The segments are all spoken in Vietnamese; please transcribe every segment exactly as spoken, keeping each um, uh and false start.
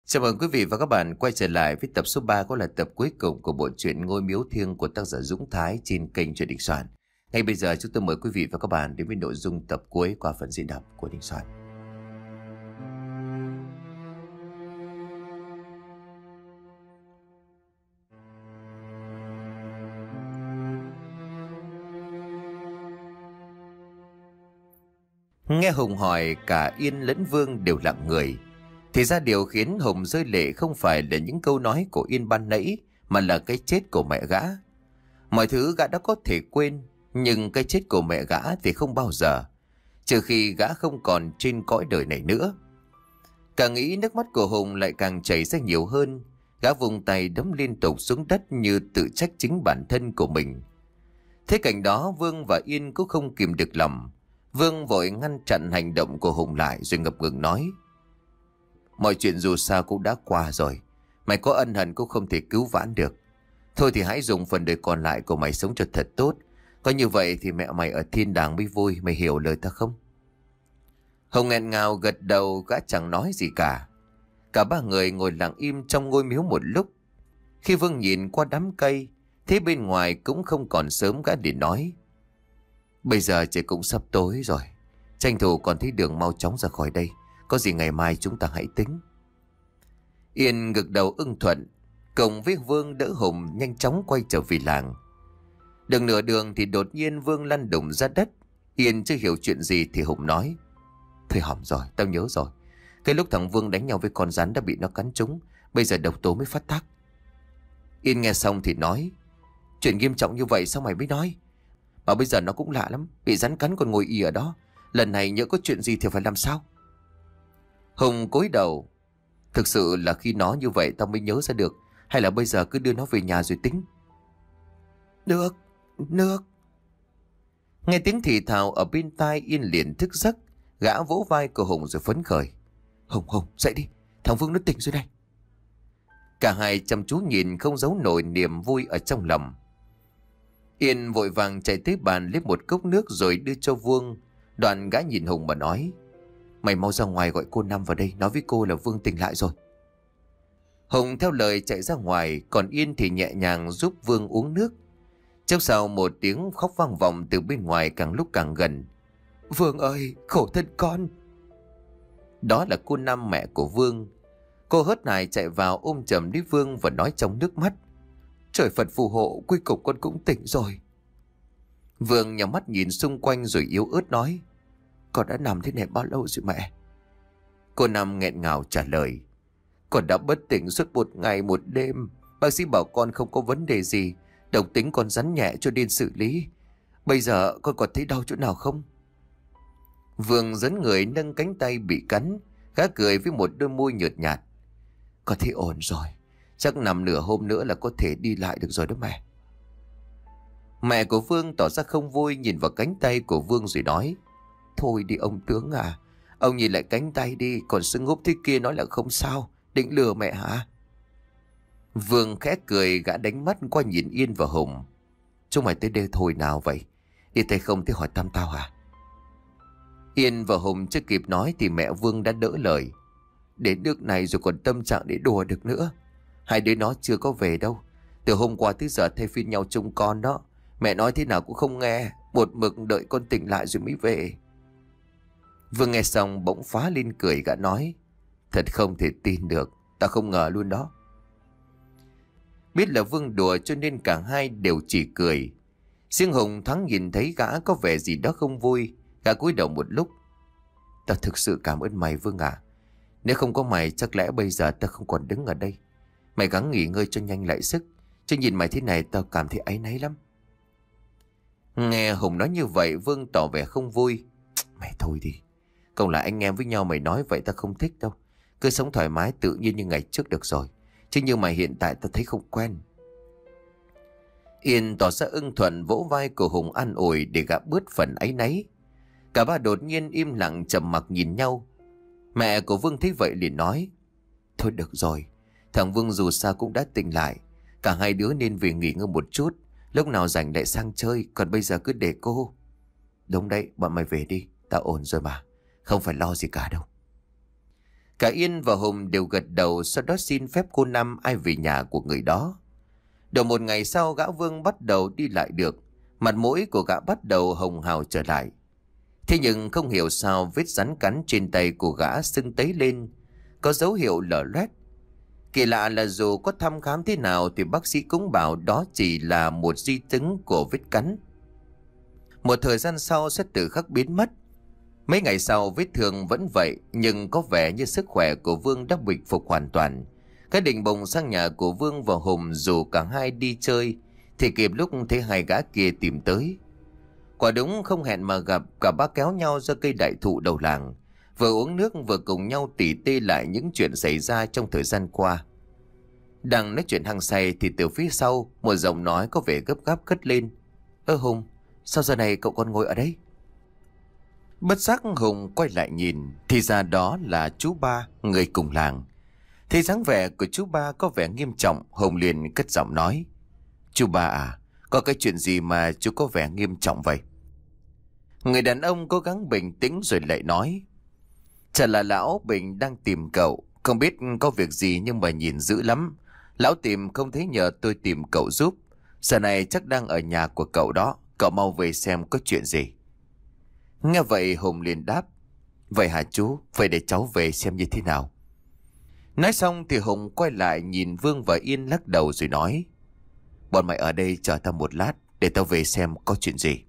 Chào mừng quý vị và các bạn quay trở lại với tập số ba, cũng là tập cuối cùng của bộ truyện Ngôi Miếu Thiêng của tác giả Dũng Thái trên kênh Truyện Đình Soạn. Ngay bây giờ chúng tôi mời quý vị và các bạn đến với nội dung tập cuối qua phần diễn đọc của Đình Soạn. Nghe Hùng hỏi, cả Yên lẫn Vương đều lặng người. Thì ra điều khiến Hùng rơi lệ không phải là những câu nói của Yên ban nãy, mà là cái chết của mẹ gã. Mọi thứ gã đã có thể quên, nhưng cái chết của mẹ gã thì không bao giờ, trừ khi gã không còn trên cõi đời này nữa. Càng nghĩ nước mắt của Hùng lại càng chảy ra nhiều hơn. Gã vùng tay đấm liên tục xuống đất như tự trách chính bản thân của mình. Thế cảnh đó, Vương và Yên cũng không kìm được lòng. Vương vội ngăn chặn hành động của Hùng lại rồi ngập ngừng nói: Mọi chuyện dù sao cũng đã qua rồi. Mày có ân hận cũng không thể cứu vãn được. Thôi thì hãy dùng phần đời còn lại của mày sống cho thật tốt. Có như vậy thì mẹ mày ở thiên đàng mới vui. Mày hiểu lời ta không? Hùng nghẹn ngào gật đầu, gã chẳng nói gì cả. Cả ba người ngồi lặng im trong ngôi miếu một lúc. Khi Vương nhìn qua đám cây, thế bên ngoài cũng không còn sớm, gã để nói: Bây giờ trời cũng sắp tối rồi, tranh thủ còn thấy đường mau chóng ra khỏi đây. Có gì ngày mai chúng ta hãy tính. Yên gật đầu ưng thuận, cùng với Vương đỡ Hùng nhanh chóng quay trở về làng. Được nửa đường thì đột nhiên Vương lăn đùng ra đất. Yên chưa hiểu chuyện gì thì Hùng nói: Thôi hỏng rồi, tao nhớ rồi. Cái lúc thằng Vương đánh nhau với con rắn đã bị nó cắn trúng, bây giờ độc tố mới phát tác. Yên nghe xong thì nói: Chuyện nghiêm trọng như vậy sao mày mới nói? Mà bây giờ nó cũng lạ lắm, bị rắn cắn còn ngồi ì ở đó. Lần này nhỡ có chuyện gì thì phải làm sao? Hùng cúi đầu: Thực sự là khi nó như vậy tao mới nhớ ra được. Hay là bây giờ cứ đưa nó về nhà rồi tính? Nước, nước. Nghe tiếng thì thào ở bên tai, Yên liền thức giấc. Gã vỗ vai của Hùng rồi phấn khởi: Hùng, Hùng, dậy đi, thằng Vương nó tỉnh rồi đây. Cả hai chăm chú nhìn không giấu nổi niềm vui ở trong lòng. Yên vội vàng chạy tới bàn lấy một cốc nước rồi đưa cho Vương. Đoạn gã nhìn Hùng mà nói: Mày mau ra ngoài gọi cô Năm vào đây, nói với cô là Vương tỉnh lại rồi. Hùng theo lời chạy ra ngoài, còn Yên thì nhẹ nhàng giúp Vương uống nước. Chốc sau một tiếng khóc vang vọng từ bên ngoài càng lúc càng gần: Vương ơi, khổ thân con. Đó là cô Năm, mẹ của Vương. Cô hớt hải chạy vào ôm chầm lấy Vương và nói trong nước mắt: Trời Phật phù hộ, cuối cùng con cũng tỉnh rồi. Vương nhắm mắt nhìn xung quanh rồi yếu ớt nói: Con đã nằm thế này bao lâu rồi mẹ? Cô Năm nghẹn ngào trả lời: Con đã bất tỉnh suốt một ngày một đêm. Bác sĩ bảo con không có vấn đề gì, độc tính con rắn nhẹ cho nên xử lý. Bây giờ con còn thấy đau chỗ nào không? Vương dẫn người nâng cánh tay bị cắn. Gã cười với một đôi môi nhợt nhạt: Con thấy ổn rồi, chắc nằm nửa hôm nữa là có thể đi lại được rồi đó mẹ. Mẹ của Vương tỏ ra không vui, nhìn vào cánh tay của Vương rồi nói: Thôi đi ông tướng à, ông nhìn lại cánh tay đi, còn sưng húp thế kia nói là không sao, định lừa mẹ hả? Vương khẽ cười, gã đánh mắt qua nhìn Yên và Hùng: Chúng mày tới đây thôi nào vậy? Đi tay không thế hỏi thăm tao hả? Yên và Hùng chưa kịp nói thì mẹ Vương đã đỡ lời: Đến nước này rồi còn tâm trạng để đùa được nữa. Hai đứa nó chưa có về đâu. Từ hôm qua tới giờ thay phiên nhau trông con đó. Mẹ nói thế nào cũng không nghe, một mực đợi con tỉnh lại rồi mới về. Vương nghe xong bỗng phá lên cười, gã nói: Thật không thể tin được, ta không ngờ luôn đó. Biết là Vương đùa cho nên cả hai đều chỉ cười. Riêng Hùng thoáng nhìn thấy gã có vẻ gì đó không vui. Gã cúi đầu một lúc: Ta thực sự cảm ơn mày Vương à. Nếu không có mày chắc lẽ bây giờ ta không còn đứng ở đây. Mày gắng nghỉ ngơi cho nhanh lại sức, chứ nhìn mày thế này tao cảm thấy áy náy lắm. Nghe Hùng nói như vậy, Vương tỏ vẻ không vui: Mày thôi đi, không là anh em với nhau mày nói vậy ta không thích đâu. Cứ sống thoải mái tự nhiên như ngày trước được rồi. Chứ như mày hiện tại ta thấy không quen. Yên tỏ ra ưng thuận, vỗ vai của Hùng an ủi để gã bớt phần áy náy. Cả ba đột nhiên im lặng trầm mặc nhìn nhau. Mẹ của Vương thấy vậy liền nói: Thôi được rồi, thằng Vương dù sao cũng đã tỉnh lại. Cả hai đứa nên về nghỉ ngơi một chút, lúc nào rảnh lại sang chơi. Còn bây giờ cứ để cô. Đúng đấy, bọn mày về đi, tao ổn rồi mà, không phải lo gì cả đâu. Cả Yên và Hùng đều gật đầu, sau đó xin phép cô Năm ai về nhà của người đó. Đầu một ngày sau, gã Vương bắt đầu đi lại được, mặt mũi của gã bắt đầu hồng hào trở lại. Thế nhưng không hiểu sao vết rắn cắn trên tay của gã sưng tấy lên, có dấu hiệu lở loét. Kỳ lạ là dù có thăm khám thế nào thì bác sĩ cũng bảo đó chỉ là một di chứng của vết cắn. Một thời gian sau sẽ tự khắc biến mất. Mấy ngày sau vết thương vẫn vậy, nhưng có vẻ như sức khỏe của Vương đã bình phục hoàn toàn. Cái định bụng sang nhà của Vương và Hùng, dù cả hai đi chơi thì kịp lúc thấy hai gã kia tìm tới. Quả đúng không hẹn mà gặp, cả ba kéo nhau ra cây đại thụ đầu làng, vừa uống nước vừa cùng nhau tỉ tê lại những chuyện xảy ra trong thời gian qua. Đang nói chuyện hăng say thì từ phía sau một giọng nói có vẻ gấp gáp cất lên: Ơ Hùng, sao giờ này cậu còn ngồi ở đây? Bất giác Hùng quay lại nhìn, thì ra đó là chú Ba, người cùng làng. Thấy dáng vẻ của chú Ba có vẻ nghiêm trọng, Hùng liền cất giọng nói: Chú Ba à, có cái chuyện gì mà chú có vẻ nghiêm trọng vậy? Người đàn ông cố gắng bình tĩnh rồi lại nói: Chả là lão Bình đang tìm cậu, không biết có việc gì nhưng mà nhìn dữ lắm. Lão tìm không thấy, nhờ tôi tìm cậu giúp. Giờ này chắc đang ở nhà của cậu đó, cậu mau về xem có chuyện gì. Nghe vậy Hùng liền đáp: Vậy hả chú, vậy để cháu về xem như thế nào. Nói xong thì Hùng quay lại nhìn Vương và Yên lắc đầu rồi nói: Bọn mày ở đây chờ tao một lát, để tao về xem có chuyện gì.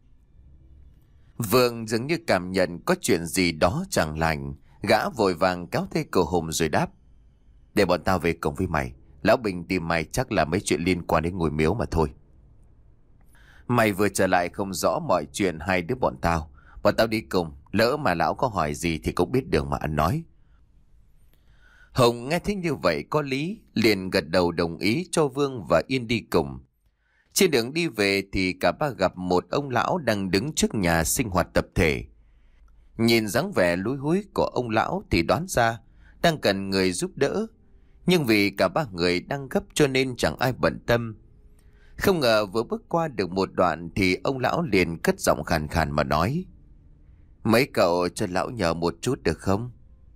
Vương dường như cảm nhận có chuyện gì đó chẳng lành, gã vội vàng kéo tay của Hùng rồi đáp: Để bọn tao về cùng với mày. Lão Bình tìm mày chắc là mấy chuyện liên quan đến ngôi miếu mà thôi. Mày vừa trở lại không rõ mọi chuyện, hai đứa bọn tao Bọn tao đi cùng, lỡ mà lão có hỏi gì thì cũng biết đường mà ăn nói. Hùng nghe thấy như vậy có lý, liền gật đầu đồng ý cho Vương và Yên đi cùng. Trên đường đi về thì cả ba gặp một ông lão đang đứng trước nhà sinh hoạt tập thể. Nhìn dáng vẻ lúi húi của ông lão thì đoán ra đang cần người giúp đỡ, nhưng vì cả ba người đang gấp cho nên chẳng ai bận tâm. Không ngờ vừa bước qua được một đoạn thì ông lão liền cất giọng khàn khàn mà nói: Mấy cậu cho lão nhờ một chút được không?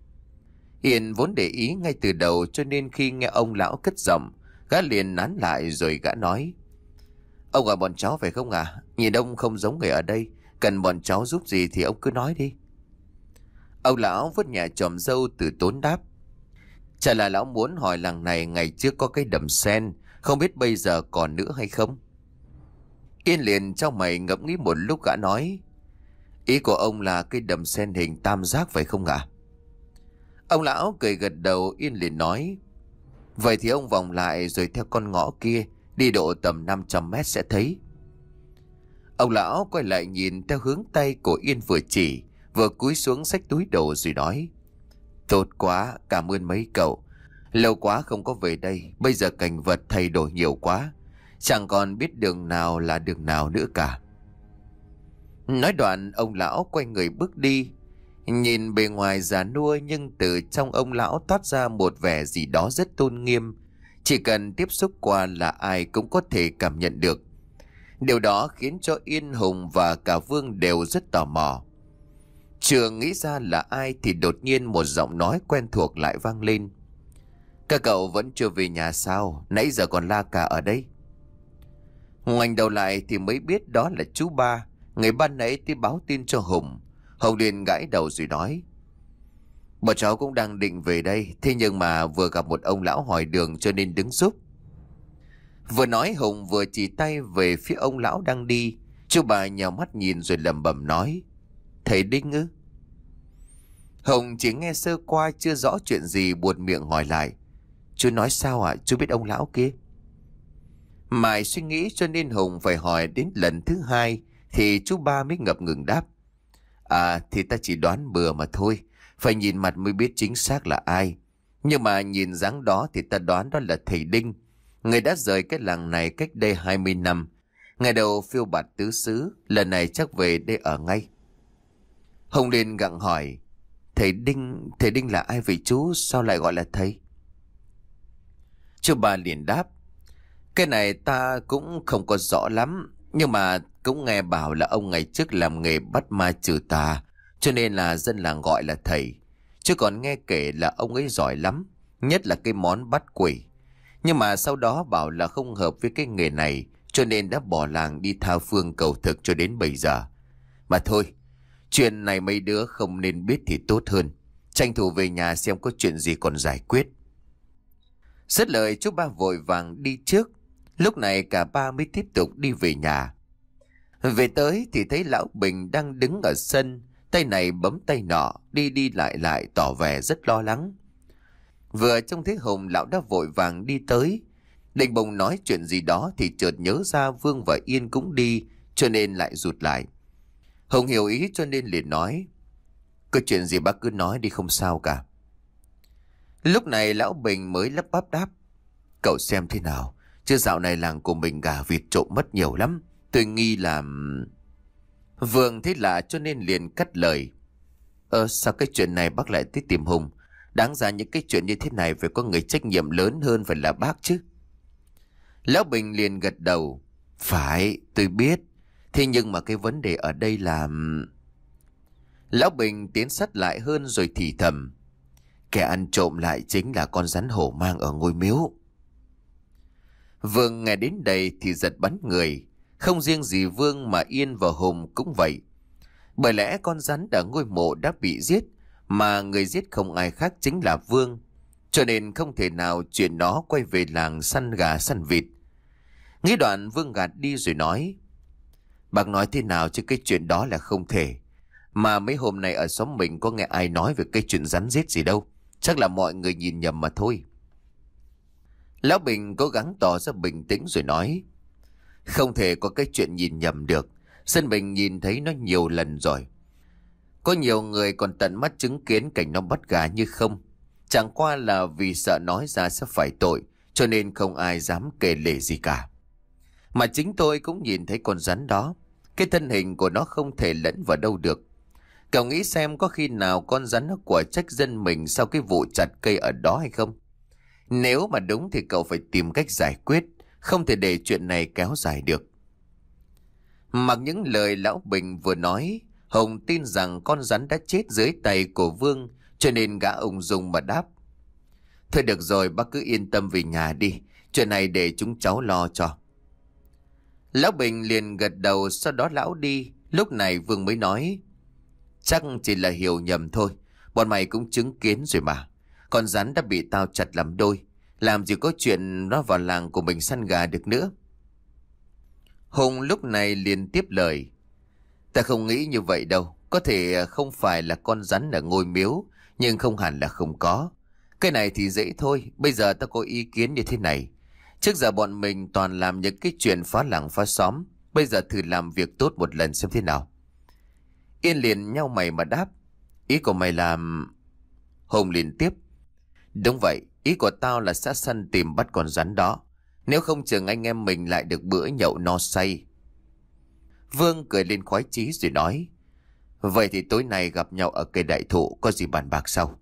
Yên vốn để ý ngay từ đầu, cho nên khi nghe ông lão cất giọng, gã liền nán lại rồi gã nói: Ông gọi bọn cháu phải không à? Nhìn ông không giống người ở đây, cần bọn cháu giúp gì thì ông cứ nói đi. Ông lão vuốt nhẹ chòm râu từ tốn đáp: Chả là lão muốn hỏi làng này ngày trước có cái đầm sen, không biết bây giờ còn nữa hay không? Yên liền trong mày ngẫm nghĩ một lúc, gã nói: Ý của ông là cái đầm sen hình tam giác phải không ạ? Ông lão cười gật đầu. Yên liền nói: Vậy thì ông vòng lại rồi theo con ngõ kia, đi độ tầm năm trăm mét sẽ thấy. Ông lão quay lại nhìn theo hướng tay của Yên vừa chỉ, vừa cúi xuống xách túi đồ rồi nói: Tốt quá, cảm ơn mấy cậu. Lâu quá không có về đây, bây giờ cảnh vật thay đổi nhiều quá, chẳng còn biết đường nào là đường nào nữa cả. Nói đoạn ông lão quay người bước đi. Nhìn bề ngoài già nua nhưng từ trong ông lão toát ra một vẻ gì đó rất tôn nghiêm, chỉ cần tiếp xúc qua là ai cũng có thể cảm nhận được. Điều đó khiến cho Yên, Hùng và cả Vương đều rất tò mò. Chưa nghĩ ra là ai thì đột nhiên một giọng nói quen thuộc lại vang lên: Các cậu vẫn chưa về nhà sao? Nãy giờ còn la cả ở đây. Ngoảnh đầu lại thì mới biết đó là chú Ba, người ban nãy đi báo tin cho Hùng. Hùng liền gãi đầu rồi nói: Bọn cháu cũng đang định về đây, thế nhưng mà vừa gặp một ông lão hỏi đường cho nên đứng giúp. Vừa nói Hùng vừa chỉ tay về phía ông lão đang đi. Chú Ba nhào mắt nhìn rồi lẩm bẩm nói: Thầy Đinh ư? Hùng chỉ nghe sơ qua chưa rõ chuyện gì, buột miệng hỏi lại: Chú nói sao ạ? À? Chú biết ông lão kia? Mãi suy nghĩ cho nên Hùng phải hỏi đến lần thứ hai thì chú Ba mới ngập ngừng đáp: À thì ta chỉ đoán bừa mà thôi, phải nhìn mặt mới biết chính xác là ai. Nhưng mà nhìn dáng đó thì ta đoán đó là thầy Đinh, người đã rời cái làng này cách đây hai mươi năm. Ngày đầu phiêu bạt tứ xứ, lần này chắc về đây ở ngay. Hùng liền gặng hỏi: Thầy Đinh, thầy Đinh là ai vậy chú? Sao lại gọi là thầy? Chú Ba liền đáp: Cái này ta cũng không có rõ lắm, nhưng mà cũng nghe bảo là ông ngày trước làm nghề bắt ma trừ tà, cho nên là dân làng gọi là thầy. chứ còn nghe kể là ông ấy giỏi lắm, nhất là cái món bắt quỷ. Nhưng mà sau đó bảo là không hợp với cái nghề này, cho nên đã bỏ làng đi tha phương cầu thực cho đến bây giờ. Mà thôi, chuyện này mấy đứa không nên biết thì tốt hơn. Tranh thủ về nhà xem có chuyện gì còn giải quyết. Dứt lời chú ba vội vàng đi trước. Lúc này cả ba mới tiếp tục đi về nhà. Về tới thì thấy lão Bình đang đứng ở sân, tay này bấm tay nọ, đi đi lại lại tỏ vẻ rất lo lắng. Vừa trông thấy Hùng, lão đã vội vàng đi tới. Định bụng nói chuyện gì đó thì chợt nhớ ra Vương và Yên cũng đi, cho nên lại rụt lại. Hùng hiểu ý cho nên liền nói: "Có chuyện gì bác cứ nói đi, không sao cả." Lúc này lão Bình mới lắp bắp đáp: "Cậu xem thế nào, chứ dạo này làng của mình gà vịt trộm mất nhiều lắm. Tôi nghi là..." Vương thấy lạ cho nên liền cắt lời: "Ờ sao cái chuyện này bác lại tới tìm Hùng? Đáng ra những cái chuyện như thế này phải có người trách nhiệm lớn hơn phải là bác chứ." Lão Bình liền gật đầu: "Phải, tôi biết. Thế nhưng mà cái vấn đề ở đây là..." Lão Bình tiến sát lại hơn rồi thì thầm: "Kẻ ăn trộm lại chính là con rắn hổ mang ở ngôi miếu." Vương nghe đến đây thì giật bắn người. Không riêng gì Vương mà Yên và Hùng cũng vậy. Bởi lẽ con rắn ở ngôi mộ đã bị giết, mà người giết không ai khác chính là Vương. Cho nên không thể nào chuyện nó quay về làng săn gà săn vịt. Nghĩ đoạn Vương gạt đi rồi nói: "Bác nói thế nào chứ cái chuyện đó là không thể. Mà mấy hôm nay ở xóm mình có nghe ai nói về cái chuyện rắn giết gì đâu. Chắc là mọi người nhìn nhầm mà thôi." Lão Bình cố gắng tỏ ra bình tĩnh rồi nói: "Không thể có cái chuyện nhìn nhầm được. Dân mình nhìn thấy nó nhiều lần rồi. Có nhiều người còn tận mắt chứng kiến cảnh nó bắt gà như không. Chẳng qua là vì sợ nói ra sẽ phải tội, cho nên không ai dám kể lể gì cả. Mà chính tôi cũng nhìn thấy con rắn đó. Cái thân hình của nó không thể lẫn vào đâu được. Cậu nghĩ xem có khi nào con rắn nó của trách dân mình sau cái vụ chặt cây ở đó hay không? Nếu mà đúng thì cậu phải tìm cách giải quyết, không thể để chuyện này kéo dài được." Mặc những lời lão Bình vừa nói, Hùng tin rằng con rắn đã chết dưới tay của Vương, cho nên gã ung dung mà đáp: "Thôi được rồi, bác cứ yên tâm về nhà đi. Chuyện này để chúng cháu lo cho." Lão Bình liền gật đầu, sau đó lão đi. Lúc này Vương mới nói: "Chắc chỉ là hiểu nhầm thôi. Bọn mày cũng chứng kiến rồi mà. Con rắn đã bị tao chặt làm đôi. Làm gì có chuyện nó vào làng của mình săn gà được nữa." Hùng lúc này liền tiếp lời: "Ta không nghĩ như vậy đâu. Có thể không phải là con rắn ở ngôi miếu, nhưng không hẳn là không có. Cái này thì dễ thôi. Bây giờ ta có ý kiến như thế này. Trước giờ bọn mình toàn làm những cái chuyện phá làng phá xóm. Bây giờ thử làm việc tốt một lần xem thế nào." Yên liền nhau mày mà đáp: "Ý của mày làm..." Hùng liền tiếp: "Đúng vậy. Ý của tao là sẽ săn tìm bắt con rắn đó. Nếu không chừng anh em mình lại được bữa nhậu no say." Vương cười lên khoái chí rồi nói: "Vậy thì tối nay gặp nhau ở cây đại thụ, có gì bàn bạc sau."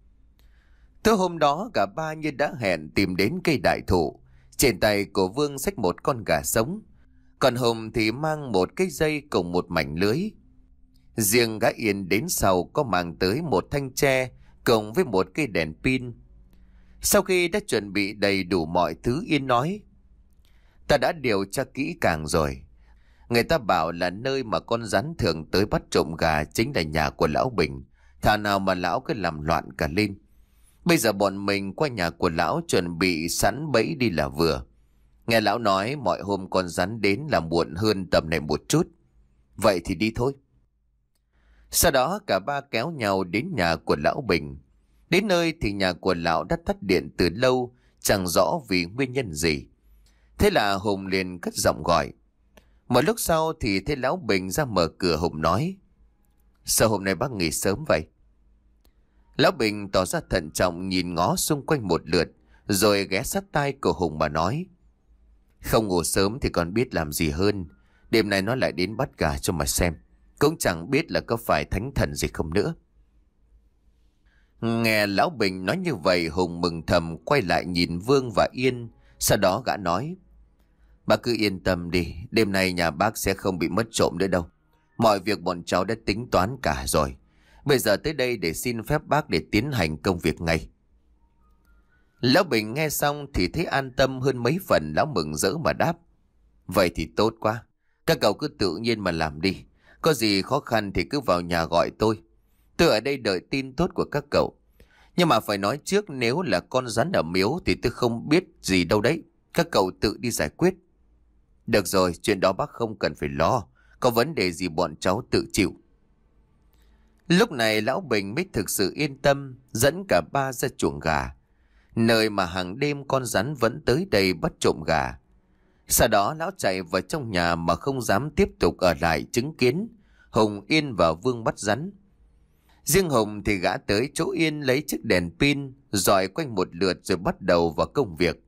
Tối hôm đó cả ba như đã hẹn tìm đến cây đại thụ. Trên tay của Vương xách một con gà sống, còn Hùng thì mang một cái dây cùng một mảnh lưới. Riêng gã Yên đến sau có mang tới một thanh tre cùng với một cây đèn pin. Sau khi đã chuẩn bị đầy đủ mọi thứ, Yên nói: "Ta đã điều tra kỹ càng rồi. Người ta bảo là nơi mà con rắn thường tới bắt trộm gà chính là nhà của lão Bình. Thà nào mà lão cứ làm loạn cả lên. Bây giờ bọn mình qua nhà của lão chuẩn bị sẵn bẫy đi là vừa. Nghe lão nói mọi hôm con rắn đến là muộn hơn tầm này một chút. Vậy thì đi thôi." Sau đó cả ba kéo nhau đến nhà của lão Bình. Đến nơi thì nhà của lão đã tắt điện từ lâu, chẳng rõ vì nguyên nhân gì. Thế là Hùng liền cất giọng gọi. Một lúc sau thì thấy lão Bình ra mở cửa. Hùng nói: "Sao hôm nay bác nghỉ sớm vậy?" Lão Bình tỏ ra thận trọng nhìn ngó xung quanh một lượt, rồi ghé sát tai của Hùng mà nói: "Không ngủ sớm thì còn biết làm gì hơn. Đêm nay nó lại đến bắt gà cho mà xem. Cũng chẳng biết là có phải thánh thần gì không nữa." Nghe lão Bình nói như vậy, Hùng mừng thầm quay lại nhìn Vương và Yên. Sau đó gã nói: "Bác cứ yên tâm đi, đêm nay nhà bác sẽ không bị mất trộm nữa đâu. Mọi việc bọn cháu đã tính toán cả rồi. Bây giờ tới đây để xin phép bác để tiến hành công việc ngay. Lão Bình nghe xong thì thấy an tâm hơn mấy phần. Lão mừng rỡ mà đáp: Vậy thì tốt quá. Các cậu cứ tự nhiên mà làm đi. Có gì khó khăn thì cứ vào nhà gọi tôi. Tôi ở đây đợi tin tốt của các cậu. Nhưng mà phải nói trước, nếu là con rắn ở miếu thì tôi không biết gì đâu đấy. Các cậu tự đi giải quyết. Được rồi, chuyện đó bác không cần phải lo. Có vấn đề gì bọn cháu tự chịu. Lúc này Lão Bình mới thực sự yên tâm, dẫn cả ba ra chuồng gà, nơi mà hàng đêm con rắn vẫn tới đây bắt trộm gà. Sau đó lão chạy vào trong nhà mà không dám tiếp tục ở lại chứng kiến Hùng, Yên và Vương bắt rắn. Riêng Hùng thì gã tới chỗ Yên lấy chiếc đèn pin, dọi quanh một lượt rồi bắt đầu vào công việc.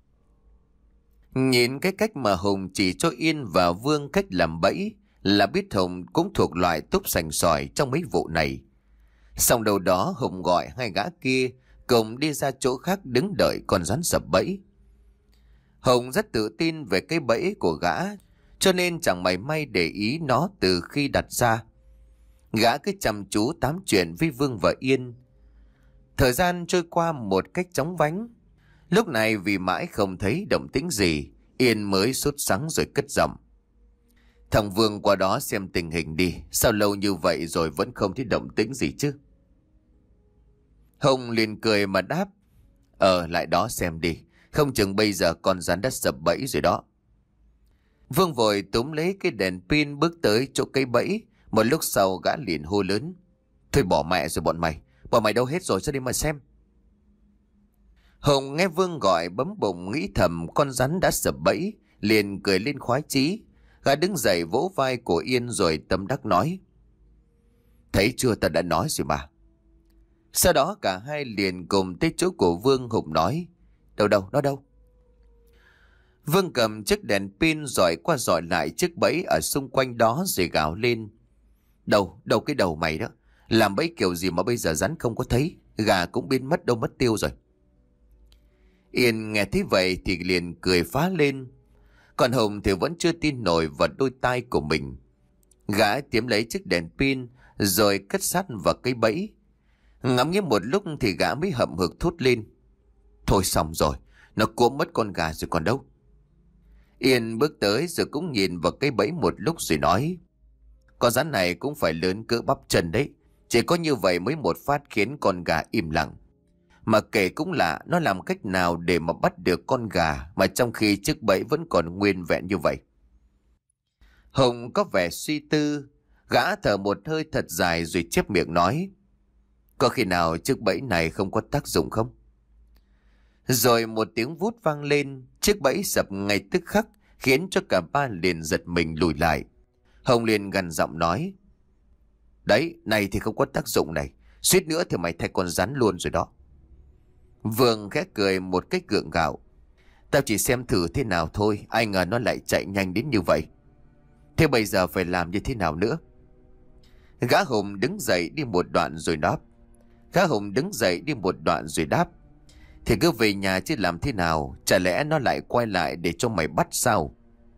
Nhìn cái cách mà Hùng chỉ cho Yên và Vương cách làm bẫy là biết Hùng cũng thuộc loại túp sành sỏi trong mấy vụ này. Xong đầu đó Hùng gọi hai gã kia cùng đi ra chỗ khác đứng đợi con rắn sập bẫy. Hùng rất tự tin về cái bẫy của gã, cho nên chẳng mảy may để ý nó từ khi đặt ra. Gã cứ chăm chú tám chuyện với Vương và Yên. Thời gian trôi qua một cách chóng vánh. Lúc này vì mãi không thấy động tĩnh gì, Yên mới sốt sắng rồi cất giọng: Thằng Vương qua đó xem tình hình đi. Sao lâu như vậy rồi vẫn không thấy động tĩnh gì chứ? Hùng liền cười mà đáp: Ờ lại đó xem đi. Không chừng bây giờ con rắn đã sập bẫy rồi đó. Vương vội túm lấy cái đèn pin bước tới chỗ cây bẫy. Một lúc sau gã liền hô lớn: Thôi bỏ mẹ rồi bọn mày. Bọn mày đâu hết rồi, sao đi mà xem. Hùng nghe Vương gọi bấm bụng nghĩ thầm con rắn đã sập bẫy, liền cười lên khoái chí. Gã đứng dậy vỗ vai của Yên rồi tâm đắc nói: Thấy chưa, ta đã nói rồi mà. Sau đó cả hai liền cùng tới chỗ của Vương. Hùng nói: Đâu đâu, nó đâu? Vương cầm chiếc đèn pin dọi qua dọi lại chiếc bẫy ở xung quanh đó rồi gào lên: Đâu, đâu cái đầu mày đó. Làm bẫy kiểu gì mà bây giờ rắn không có thấy, gà cũng biến mất đâu mất tiêu rồi. Yên nghe thấy vậy thì liền cười phá lên. Còn Hùng thì vẫn chưa tin nổi vào đôi tai của mình. Gã tiếm lấy chiếc đèn pin rồi cất sát vào cây bẫy. Ngắm nghía một lúc thì gã mới hậm hực thốt lên: Thôi xong rồi, nó cuốn mất con gà rồi còn đâu. Yên bước tới rồi cũng nhìn vào cây bẫy một lúc rồi nói: Con rắn này cũng phải lớn cỡ bắp chân đấy. Chỉ có như vậy mới một phát khiến con gà im lặng. Mà kể cũng lạ, nó làm cách nào để mà bắt được con gà mà trong khi chiếc bẫy vẫn còn nguyên vẹn như vậy. Hùng có vẻ suy tư. Gã thở một hơi thật dài rồi chép miệng nói: Có khi nào chiếc bẫy này không có tác dụng không? Rồi một tiếng vút vang lên, chiếc bẫy sập ngay tức khắc, khiến cho cả ba liền giật mình lùi lại. Hồng liền gằn giọng nói: Đấy, này thì không có tác dụng này. Suýt nữa thì mày thay con rắn luôn rồi đó. Vương khẽ cười một cách gượng gạo: Tao chỉ xem thử thế nào thôi, ai ngờ nó lại chạy nhanh đến như vậy. Thế bây giờ phải làm như thế nào nữa? Gã Hùng đứng dậy đi một đoạn rồi đáp. Gã Hùng đứng dậy đi một đoạn rồi đáp: Thì cứ về nhà chứ làm thế nào? Chả lẽ nó lại quay lại để cho mày bắt sao?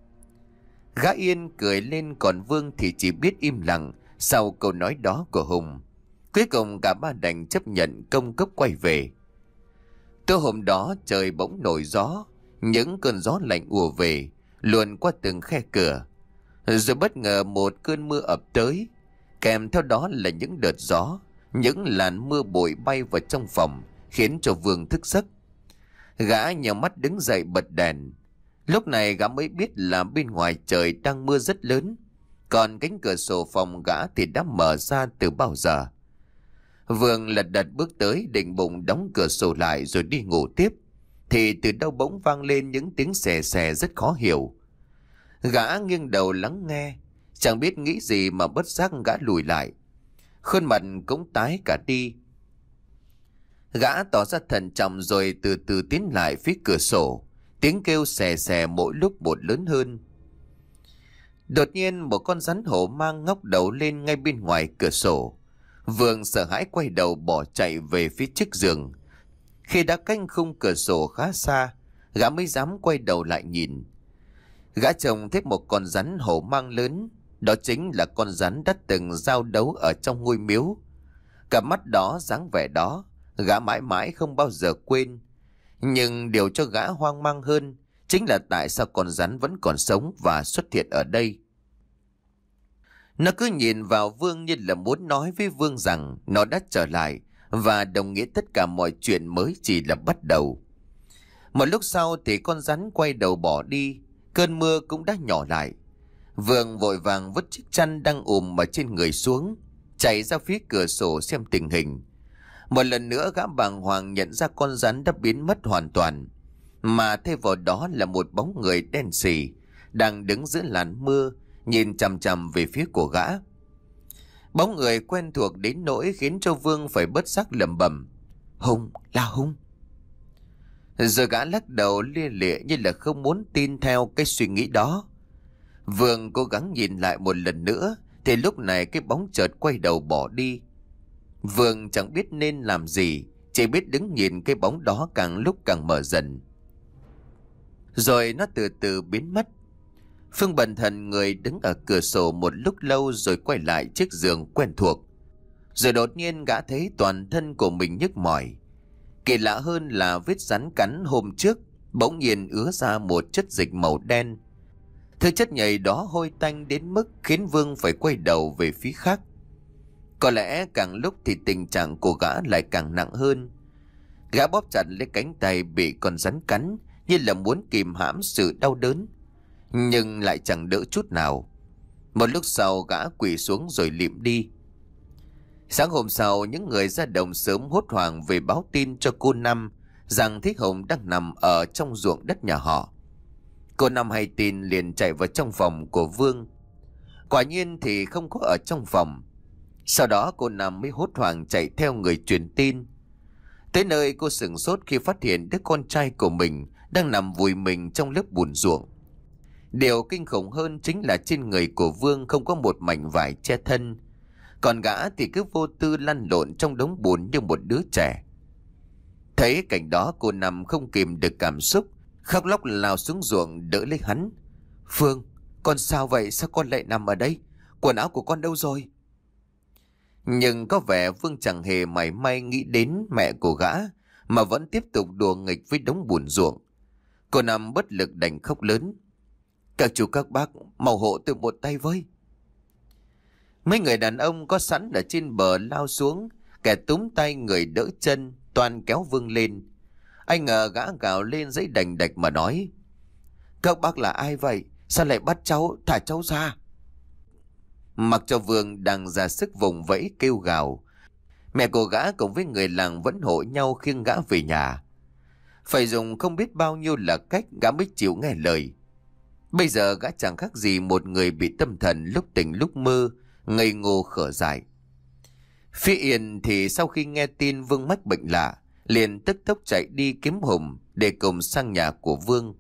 Gã Yên cười lên, còn Vương thì chỉ biết im lặng sau câu nói đó của Hùng. Cuối cùng cả ba đành chấp nhận công cốc quay về. Tối hôm đó trời bỗng nổi gió. Những cơn gió lạnh ùa về luồn qua từng khe cửa. Rồi bất ngờ một cơn mưa ập tới. Kèm theo đó là những đợt gió, những làn mưa bụi bay vào trong phòng, khiến cho Vương thức giấc. Gã nhào mắt đứng dậy bật đèn. Lúc này gã mới biết là bên ngoài trời đang mưa rất lớn, còn cánh cửa sổ phòng gã thì đã mở ra từ bao giờ. Vương lật đật bước tới định bụng đóng cửa sổ lại rồi đi ngủ tiếp, thì từ đâu bỗng vang lên những tiếng xè xè rất khó hiểu. Gã nghiêng đầu lắng nghe, chẳng biết nghĩ gì mà bất giác gã lùi lại. Khuôn mặt cũng tái cả đi. Gã tỏ ra thận trọng rồi từ từ tiến lại phía cửa sổ. Tiếng kêu xè xè mỗi lúc một lớn hơn. Đột nhiên một con rắn hổ mang ngóc đầu lên ngay bên ngoài cửa sổ. Vương sợ hãi quay đầu bỏ chạy về phía trước giường. Khi đã cách khung cửa sổ khá xa, gã mới dám quay đầu lại nhìn. Gã trông thấy một con rắn hổ mang lớn. Đó chính là con rắn đã từng giao đấu ở trong ngôi miếu. Cả mắt đó, dáng vẻ đó, gã mãi mãi không bao giờ quên. Nhưng điều cho gã hoang mang hơn chính là tại sao con rắn vẫn còn sống và xuất hiện ở đây. Nó cứ nhìn vào Vương như là muốn nói với Vương rằng nó đã trở lại, và đồng nghĩa tất cả mọi chuyện mới chỉ là bắt đầu. Một lúc sau thì con rắn quay đầu bỏ đi, cơn mưa cũng đã nhỏ lại. Vương vội vàng vứt chiếc chăn đang ùm ở trên người xuống, chạy ra phía cửa sổ xem tình hình. Một lần nữa gã bàng hoàng nhận ra con rắn đã biến mất hoàn toàn, mà thay vào đó là một bóng người đen sì đang đứng giữa làn mưa, nhìn chằm chằm về phía của gã. Bóng người quen thuộc đến nỗi khiến cho Vương phải bất giác lẩm bẩm: Hùng, là Hùng. Rồi gã lắc đầu lia lịa như là không muốn tin theo cái suy nghĩ đó. Vương cố gắng nhìn lại một lần nữa, thì lúc này cái bóng chợt quay đầu bỏ đi. Vương chẳng biết nên làm gì, chỉ biết đứng nhìn cái bóng đó càng lúc càng mờ dần. Rồi nó từ từ biến mất. Phương bần thần người đứng ở cửa sổ một lúc lâu rồi quay lại chiếc giường quen thuộc. Rồi đột nhiên gã thấy toàn thân của mình nhức mỏi. Kỳ lạ hơn là vết rắn cắn hôm trước bỗng nhiên ứa ra một chất dịch màu đen. Thứ chất nhầy đó hôi tanh đến mức khiến Vương phải quay đầu về phía khác. Có lẽ càng lúc thì tình trạng của gã lại càng nặng hơn. Gã bóp chặt lấy cánh tay bị con rắn cắn, như là muốn kìm hãm sự đau đớn, nhưng lại chẳng đỡ chút nào. Một lúc sau gã quỳ xuống rồi lịm đi. Sáng hôm sau, những người ra đồng sớm hốt hoảng về báo tin cho cô Năm rằng Thích Hùng đang nằm ở trong ruộng đất nhà họ. Cô Năm hay tin liền chạy vào trong phòng của Vương. Quả nhiên thì không có ở trong phòng. Sau đó cô Năm mới hốt hoảng chạy theo người truyền tin. Tới nơi cô sửng sốt khi phát hiện đứa con trai của mình đang nằm vùi mình trong lớp bùn ruộng. Điều kinh khủng hơn chính là trên người của Vương không có một mảnh vải che thân, còn gã thì cứ vô tư lăn lộn trong đống bùn như một đứa trẻ. Thấy cảnh đó, cô Năm không kìm được cảm xúc, khóc lóc lao xuống ruộng đỡ lấy hắn. Phương, con sao vậy? Sao con lại nằm ở đây? Quần áo của con đâu rồi? Nhưng có vẻ Vương chẳng hề mảy may nghĩ đến mẹ của gã, mà vẫn tiếp tục đùa nghịch với đống bùn ruộng. Cô Năm bất lực đành khóc lớn. Các chú các bác, mau hộ tôi một tay với. Mấy người đàn ông có sẵn ở trên bờ lao xuống, kẻ túm tay người đỡ chân, toàn kéo Vương lên. Anh ngờ gã gào lên giấy đành đạch mà nói: Các bác là ai vậy? Sao lại bắt cháu? Thả cháu ra. Mặc cho Vương đang ra sức vùng vẫy kêu gào, mẹ của gã cùng với người làng vẫn hộ nhau khiêng gã về nhà. Phải dùng không biết bao nhiêu là cách gã mới chịu nghe lời. Bây giờ gã chẳng khác gì một người bị tâm thần lúc tỉnh lúc mơ, ngây ngô khở dại. Phía Yên thì sau khi nghe tin Vương mắc bệnh lạ, liền tức tốc chạy đi kiếm Hùng để cùng sang nhà của Vương.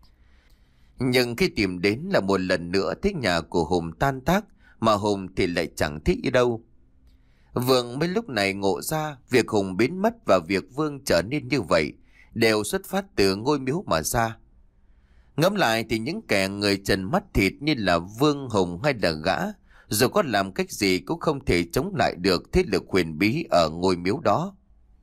Nhưng khi tìm đến là một lần nữa thấy nhà của Hùng tan tác, mà Hùng thì lại chẳng thích đi đâu. Vương mới lúc này ngộ ra việc Hùng biến mất và việc Vương trở nên như vậy đều xuất phát từ ngôi miếu mà ra. Ngẫm lại thì những kẻ người trần mắt thịt như là Vương, Hùng hay là gã, dù có làm cách gì cũng không thể chống lại được thế lực huyền bí ở ngôi miếu đó.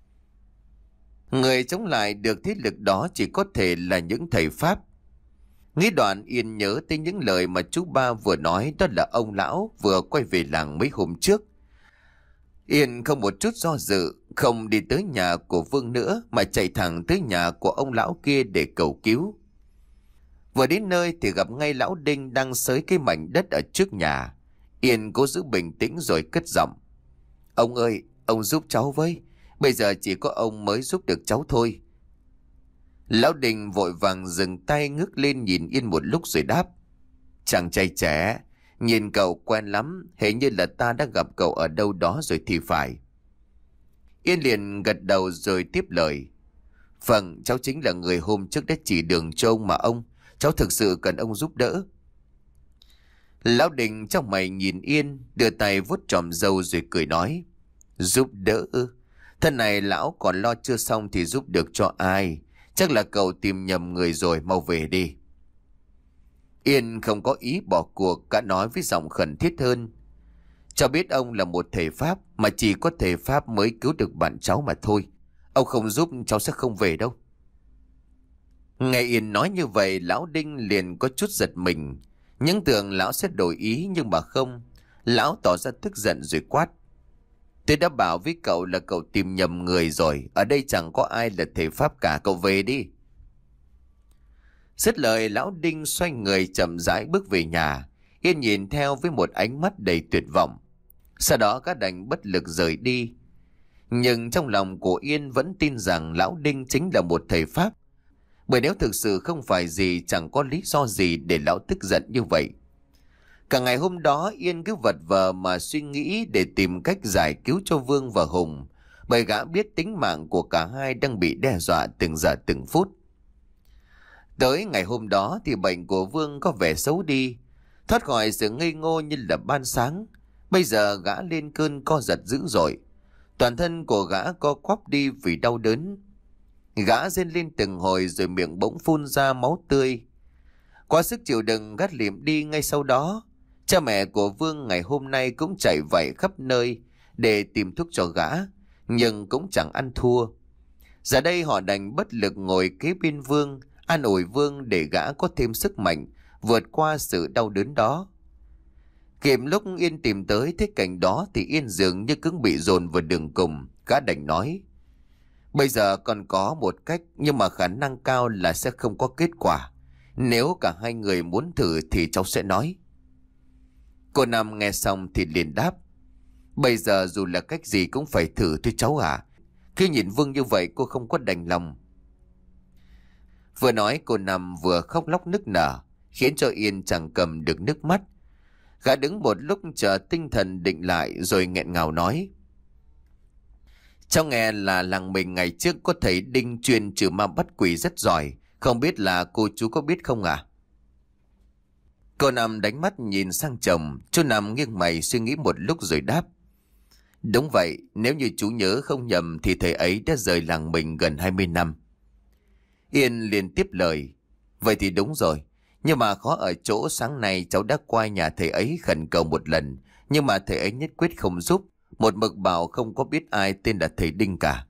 Người chống lại được thế lực đó chỉ có thể là những thầy Pháp. Nghĩ đoạn, Yên nhớ tới những lời mà chú ba vừa nói, đó là ông lão vừa quay về làng mấy hôm trước. Yên không một chút do dự, không đi tới nhà của Vương nữa mà chạy thẳng tới nhà của ông lão kia để cầu cứu. Vừa đến nơi thì gặp ngay lão Đinh đang xới cái mảnh đất ở trước nhà. Yên cố giữ bình tĩnh rồi cất giọng: Ông ơi, ông giúp cháu với. Bây giờ chỉ có ông mới giúp được cháu thôi. Lão Đinh vội vàng dừng tay, ngước lên nhìn Yên một lúc rồi đáp: Chàng trai trẻ, nhìn cậu quen lắm, hình như là ta đã gặp cậu ở đâu đó rồi thì phải. Yên liền gật đầu rồi tiếp lời: Vâng, cháu chính là người hôm trước đã chỉ đường cho ông mà ông. Cháu thực sự cần ông giúp đỡ. Lão Đình trong mày nhìn Yên, đưa tay vuốt chòm râu rồi cười nói: Giúp đỡ ư? Thân này lão còn lo chưa xong thì giúp được cho ai? Chắc là cậu tìm nhầm người rồi, mau về đi. Yên không có ý bỏ cuộc, cả nói với giọng khẩn thiết hơn: Cháu biết ông là một thầy Pháp, mà chỉ có thầy Pháp mới cứu được bạn cháu mà thôi. Ông không giúp cháu sẽ không về đâu. Nghe Yên nói như vậy, lão Đinh liền có chút giật mình. Những tưởng lão sẽ đổi ý nhưng mà không. Lão tỏ ra tức giận rồi quát: tôi đã bảo với cậu là cậu tìm nhầm người rồi. Ở đây chẳng có ai là thầy Pháp cả, cậu về đi. Dứt lời, lão Đinh xoay người chậm rãi bước về nhà. Yên nhìn theo với một ánh mắt đầy tuyệt vọng. Sau đó gã đành bất lực rời đi. Nhưng trong lòng của Yên vẫn tin rằng lão Đinh chính là một thầy Pháp. Bởi nếu thực sự không phải gì, chẳng có lý do gì để lão tức giận như vậy. Cả ngày hôm đó Yên cứ vật vờ mà suy nghĩ để tìm cách giải cứu cho Vương và Hùng. Bởi gã biết tính mạng của cả hai đang bị đe dọa từng giờ từng phút. Tới ngày hôm đó thì bệnh của Vương có vẻ xấu đi, thoát khỏi sự ngây ngô như là ban sáng. Bây giờ gã lên cơn co giật dữ dội. Toàn thân của gã co quắp đi vì đau đớn. Gã rên lên từng hồi rồi miệng bỗng phun ra máu tươi. Quá sức chịu đựng, gã liệm đi ngay sau đó. Cha mẹ của Vương ngày hôm nay cũng chạy vạy khắp nơi để tìm thuốc cho gã, nhưng cũng chẳng ăn thua. Giờ đây họ đành bất lực ngồi kế bên Vương, an ủi Vương để gã có thêm sức mạnh vượt qua sự đau đớn đó. Kịp lúc Yên tìm tới thế cảnh đó thì Yên dường như cứng bị dồn vào đường cùng. Gã đành nói: bây giờ còn có một cách, nhưng mà khả năng cao là sẽ không có kết quả. Nếu cả hai người muốn thử thì cháu sẽ nói. Cô Năm nghe xong thì liền đáp: bây giờ dù là cách gì cũng phải thử thôi cháu à. Khi nhìn Vương như vậy cô không có đành lòng. Vừa nói cô Năm vừa khóc lóc nức nở, khiến cho Yên chẳng cầm được nước mắt. Gã đứng một lúc chờ tinh thần định lại rồi nghẹn ngào nói: cháu nghe là làng mình ngày trước có thầy Đinh chuyên trừ ma bắt quỷ rất giỏi, không biết là cô chú có biết không à? Cô Năm đánh mắt nhìn sang chồng. Chú Năm nghiêng mày suy nghĩ một lúc rồi đáp: đúng vậy, nếu như chú nhớ không nhầm thì thầy ấy đã rời làng mình gần hai mươi năm. Yên liền tiếp lời: vậy thì đúng rồi, nhưng mà khó ở chỗ sáng nay cháu đã qua nhà thầy ấy khẩn cầu một lần, nhưng mà thầy ấy nhất quyết không giúp, một mực bảo không có biết ai tên là thầy Đinh cả.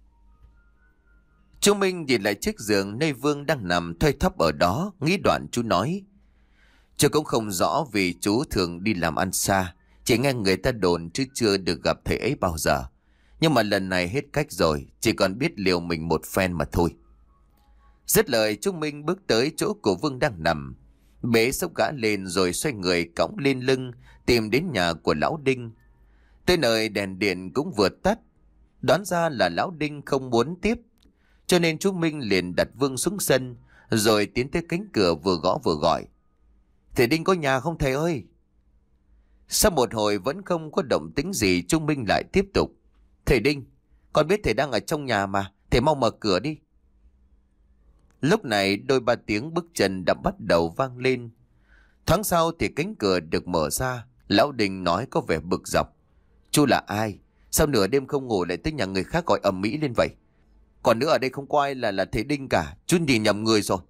Chú Minh nhìn lại chiếc giường nơi Vương đang nằm thoi thóp ở đó, nghĩ đoạn chú nói: chú cũng không rõ vì chú thường đi làm ăn xa, chỉ nghe người ta đồn chứ chưa được gặp thầy ấy bao giờ. Nhưng mà lần này hết cách rồi, chỉ còn biết liều mình một phen mà thôi. Dứt lời, chú Minh bước tới chỗ của Vương đang nằm, bế xốc gã lên rồi xoay người cõng lên lưng tìm đến nhà của lão Đinh. Tới nơi đèn điện cũng vừa tắt, đoán ra là lão Đinh không muốn tiếp, cho nên chú Minh liền đặt Vương xuống sân rồi tiến tới cánh cửa vừa gõ vừa gọi: thầy Đinh có nhà không thầy ơi? Sau một hồi vẫn không có động tĩnh gì, chú Minh lại tiếp tục: thầy Đinh, con biết thầy đang ở trong nhà mà, thầy mau mở cửa đi. Lúc này đôi ba tiếng bước chân đã bắt đầu vang lên. Thoáng sau thì cánh cửa được mở ra. Lão Đinh nói có vẻ bực dọc: chú là ai? Sao nửa đêm không ngủ lại tới nhà người khác gọi ầm ĩ lên vậy? Còn nữa ở đây không có ai là là thầy Đinh cả, chú nhìn nhầm người rồi.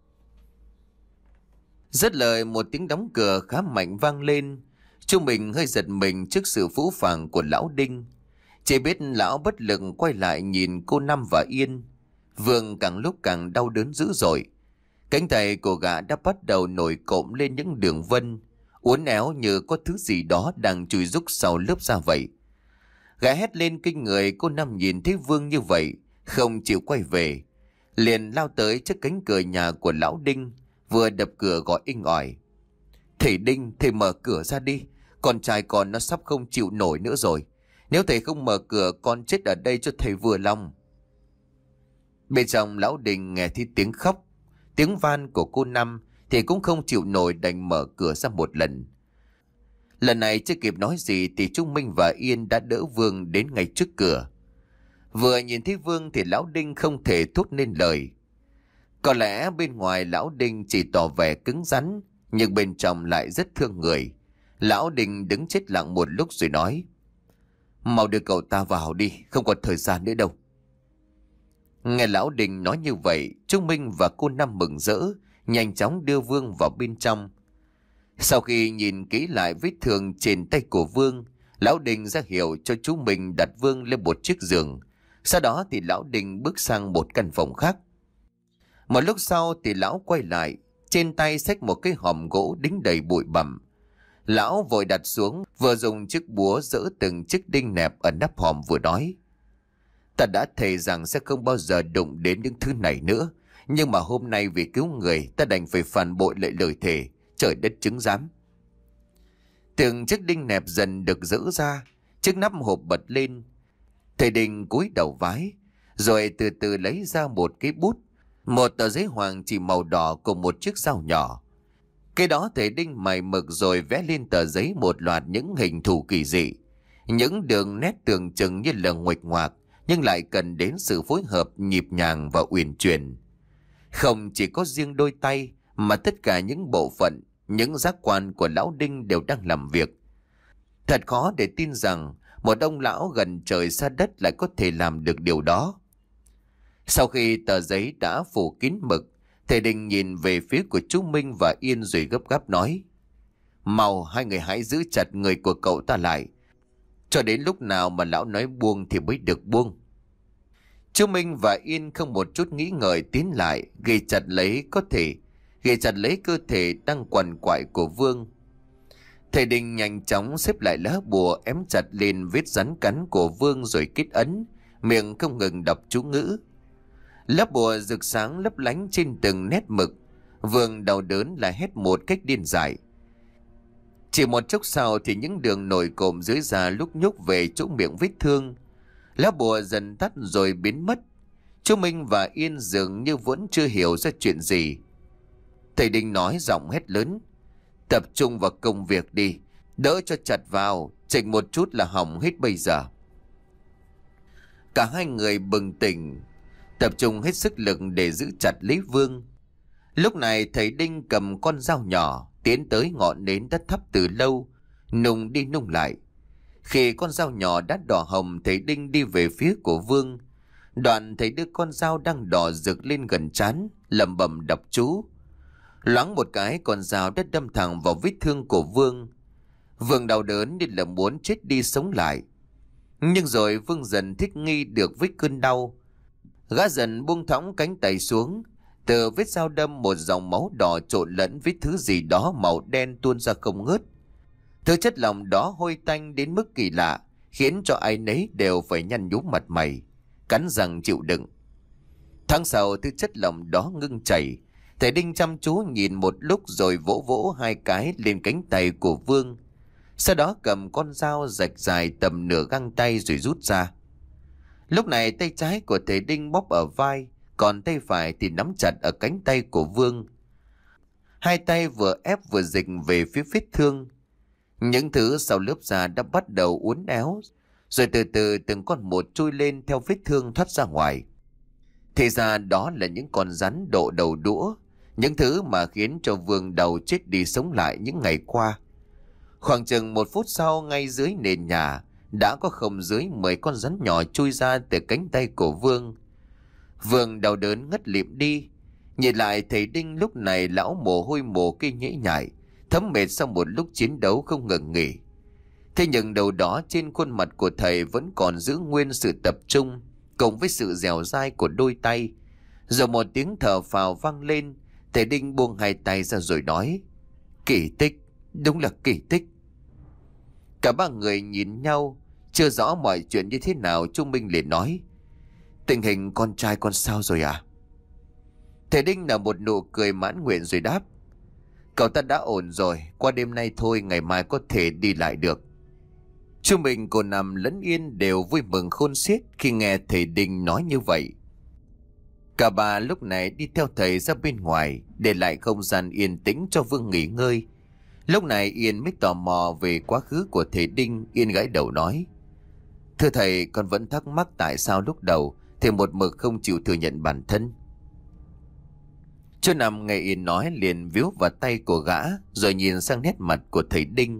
Dứt lời, một tiếng đóng cửa khá mạnh vang lên. Chú mình hơi giật mình trước sự phũ phàng của lão Đinh. Chỉ biết lão bất lực quay lại nhìn cô Năm và Yên. Vương càng lúc càng đau đớn dữ dội. Cánh tay của gã đã bắt đầu nổi cộm lên những đường vân, uốn éo như có thứ gì đó đang chui rúc sau lớp da vậy. Gã hét lên kinh người. Cô Năm nhìn thấy Vương như vậy, không chịu quay về, liền lao tới trước cánh cửa nhà của lão Đinh, vừa đập cửa gọi inh ỏi: thầy Đinh, thầy mở cửa ra đi, con trai con nó sắp không chịu nổi nữa rồi. Nếu thầy không mở cửa, con chết ở đây cho thầy vừa lòng. Bên trong lão Đinh nghe thấy tiếng khóc, tiếng van của cô Năm thì cũng không chịu nổi, đành mở cửa ra một lần. Lần này chưa kịp nói gì thì Trung Minh và Yên đã đỡ Vương đến ngay trước cửa. Vừa nhìn thấy Vương thì lão Đinh không thể thốt nên lời. Có lẽ bên ngoài lão Đinh chỉ tỏ vẻ cứng rắn, nhưng bên trong lại rất thương người. Lão Đinh đứng chết lặng một lúc rồi nói: mau đưa cậu ta vào đi, không còn thời gian nữa đâu. Nghe lão Đinh nói như vậy, Trung Minh và cô Năm mừng rỡ, nhanh chóng đưa Vương vào bên trong. Sau khi nhìn kỹ lại vết thương trên tay của Vương, Lão Đình ra hiệu cho chú mình đặt Vương lên một chiếc giường. Sau đó thì lão Đình bước sang một căn phòng khác. Một lúc sau thì lão quay lại, trên tay xách một cái hòm gỗ đính đầy bụi bặm. Lão vội đặt xuống, vừa dùng chiếc búa giỡ từng chiếc đinh nẹp ở nắp hòm vừa nói: Ta đã thề rằng sẽ không bao giờ đụng đến những thứ này nữa, nhưng mà hôm nay vì cứu người ta đành phải phản bội lại lời thề. Trời đất chứng giám. Từng chiếc đinh nẹp dần được giỡ ra, chiếc nắp hộp bật lên. Thầy Đình cúi đầu vái, rồi từ từ lấy ra một cái bút, một tờ giấy hoàng chỉ màu đỏ cùng một chiếc dao nhỏ. Cái đó thầy Đinh mày mực rồi vẽ lên tờ giấy một loạt những hình thù kỳ dị, những đường nét tưởng chừng như là nguệch ngoạc, nhưng lại cần đến sự phối hợp nhịp nhàng và uyển chuyển. Không chỉ có riêng đôi tay, mà tất cả những bộ phận, những giác quan của lão Đinh đều đang làm việc. Thật khó để tin rằng một ông lão gần trời xa đất lại có thể làm được điều đó. Sau khi tờ giấy đã phủ kín mực, thầy Đình nhìn về phía của chú Minh và Yên rồi gấp gáp nói: Mau, hai người hãy giữ chặt người của cậu ta lại, cho đến lúc nào mà lão nói buông thì mới được buông. Chú Minh và Yên không một chút nghĩ ngợi tiến lại, ghi chặt lấy có thể, ghi chặt lấy cơ thể đang quằn quại của Vương. Thầy Đình nhanh chóng xếp lại lá bùa ém chặt lên vết rắn cắn của Vương rồi kết ấn, miệng không ngừng đọc chú ngữ. Lá bùa rực sáng lấp lánh trên từng nét mực. Vương đau đớn là hét một cách điên dại. Chỉ một chốc sau thì những đường nổi cộm dưới da lúc nhúc về chỗ miệng vết thương. Lá bùa dần tắt rồi biến mất. Chú Minh và Yên dường như vẫn chưa hiểu ra chuyện gì. Thầy Đình nói giọng hét lớn: Tập trung vào công việc đi, đỡ cho chặt vào, chỉnh một chút là hỏng hết bây giờ. Cả hai người bừng tỉnh, tập trung hết sức lực để giữ chặt lấy Vương. Lúc này thầy Đinh cầm con dao nhỏ tiến tới ngọn nến đã thắp từ lâu, nung đi nung lại. Khi con dao nhỏ đã đỏ hồng, thầy Đinh đi về phía của Vương. Đoạn thầy đưa con dao đang đỏ rực lên gần trán, lẩm bẩm đọc chú. Loáng một cái, con dao đã đâm thẳng vào vết thương của Vương. Vương đau đớn nên là muốn chết đi sống lại. Nhưng rồi Vương dần thích nghi được với cơn đau. Gã dần buông thõng cánh tay xuống. Từ vết dao đâm một dòng máu đỏ trộn lẫn với thứ gì đó màu đen tuôn ra không ngớt. Thứ chất lỏng đó hôi tanh đến mức kỳ lạ, khiến cho ai nấy đều phải nhăn nhúm mặt mày, cắn răng chịu đựng. Tháng sau thứ chất lỏng đó ngưng chảy. Thầy Đinh chăm chú nhìn một lúc rồi vỗ vỗ hai cái lên cánh tay của Vương. Sau đó cầm con dao rạch dài tầm nửa găng tay rồi rút ra. Lúc này tay trái của thầy Đinh bóp ở vai, còn tay phải thì nắm chặt ở cánh tay của Vương. Hai tay vừa ép vừa dịch về phía vết thương. Những thứ sau lớp da đã bắt đầu uốn éo, rồi từ từ từng con một trôi lên theo vết thương thoát ra ngoài. Thì ra đó là những con rắn độ đầu đũa, những thứ mà khiến cho Vương đầu chết đi sống lại những ngày qua. Khoảng chừng một phút sau, ngay dưới nền nhà đã có không dưới mười con rắn nhỏ chui ra từ cánh tay của Vương. Vương đau đớn ngất lịm đi. Nhìn lại thầy Đinh lúc này lão mồ hôi mồ cây nhễ nhại, thấm mệt sau một lúc chiến đấu không ngừng nghỉ. Thế nhưng đầu đó trên khuôn mặt của thầy vẫn còn giữ nguyên sự tập trung cùng với sự dẻo dai của đôi tay. Rồi một tiếng thở phào vang lên, thầy Đinh buông hai tay ra rồi nói: Kỳ tích, đúng là kỳ tích. Cả ba người nhìn nhau, chưa rõ mọi chuyện như thế nào. Trung Minh liền nói: Tình hình con trai con sao rồi à? Thầy Đinh nở một nụ cười mãn nguyện rồi đáp: Cậu ta đã ổn rồi, qua đêm nay thôi, ngày mai có thể đi lại được. Chú Minh, cô Năm lẫn Yên đều vui mừng khôn xiết khi nghe thầy Đinh nói như vậy. Cả bà lúc này đi theo thầy ra bên ngoài, để lại không gian yên tĩnh cho Vương nghỉ ngơi. Lúc này Yên mới tò mò về quá khứ của thầy Đinh. Yên gãi đầu nói: Thưa thầy, con vẫn thắc mắc tại sao lúc đầu thầy một mực không chịu thừa nhận bản thân. Chú Năm nghe Yên nói liền víu vào tay của gã, rồi nhìn sang nét mặt của thầy Đinh.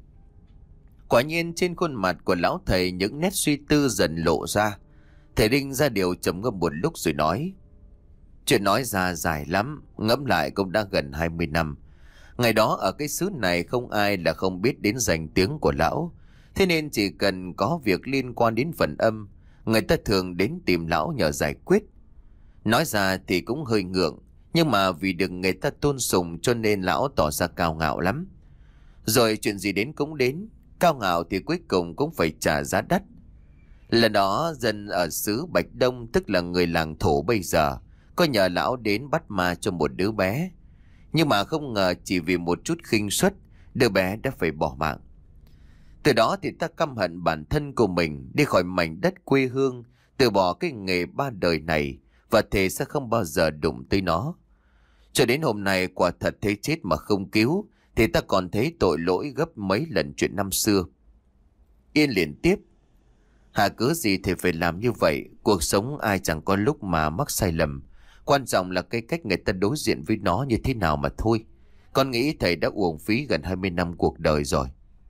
Quả nhiên trên khuôn mặt của lão thầy những nét suy tư dần lộ ra. Thầy Đinh ra điều trầm ngâm một lúc rồi nói: Chuyện nói ra dài lắm, ngẫm lại cũng đã gần hai mươi năm. Ngày đó ở cái xứ này không ai là không biết đến danh tiếng của lão. Thế nên chỉ cần có việc liên quan đến phần âm, người ta thường đến tìm lão nhờ giải quyết. Nói ra thì cũng hơi ngượng, nhưng mà vì được người ta tôn sùng cho nên lão tỏ ra cao ngạo lắm. Rồi chuyện gì đến cũng đến, cao ngạo thì cuối cùng cũng phải trả giá đắt. Lần đó dân ở xứ Bạch Đông, tức là người làng Thổ bây giờ, có nhờ lão đến bắt ma cho một đứa bé. Nhưng mà không ngờ chỉ vì một chút khinh suất, đứa bé đã phải bỏ mạng. Từ đó thì ta căm hận bản thân của mình, đi khỏi mảnh đất quê hương, từ bỏ cái nghề ba đời này, và thề sẽ không bao giờ đụng tới nó. Cho đến hôm nay quả thật thấy chết mà không cứu, thì ta còn thấy tội lỗi gấp mấy lần chuyện năm xưa. Yên liền tiếp: Hà cớ gì thì phải làm như vậy, cuộc sống ai chẳng có lúc mà mắc sai lầm. Quan trọng là cái cách người ta đối diện với nó như thế nào mà thôi. Con nghĩ thầy đã uổng phí gần hai mươi năm cuộc đời rồi.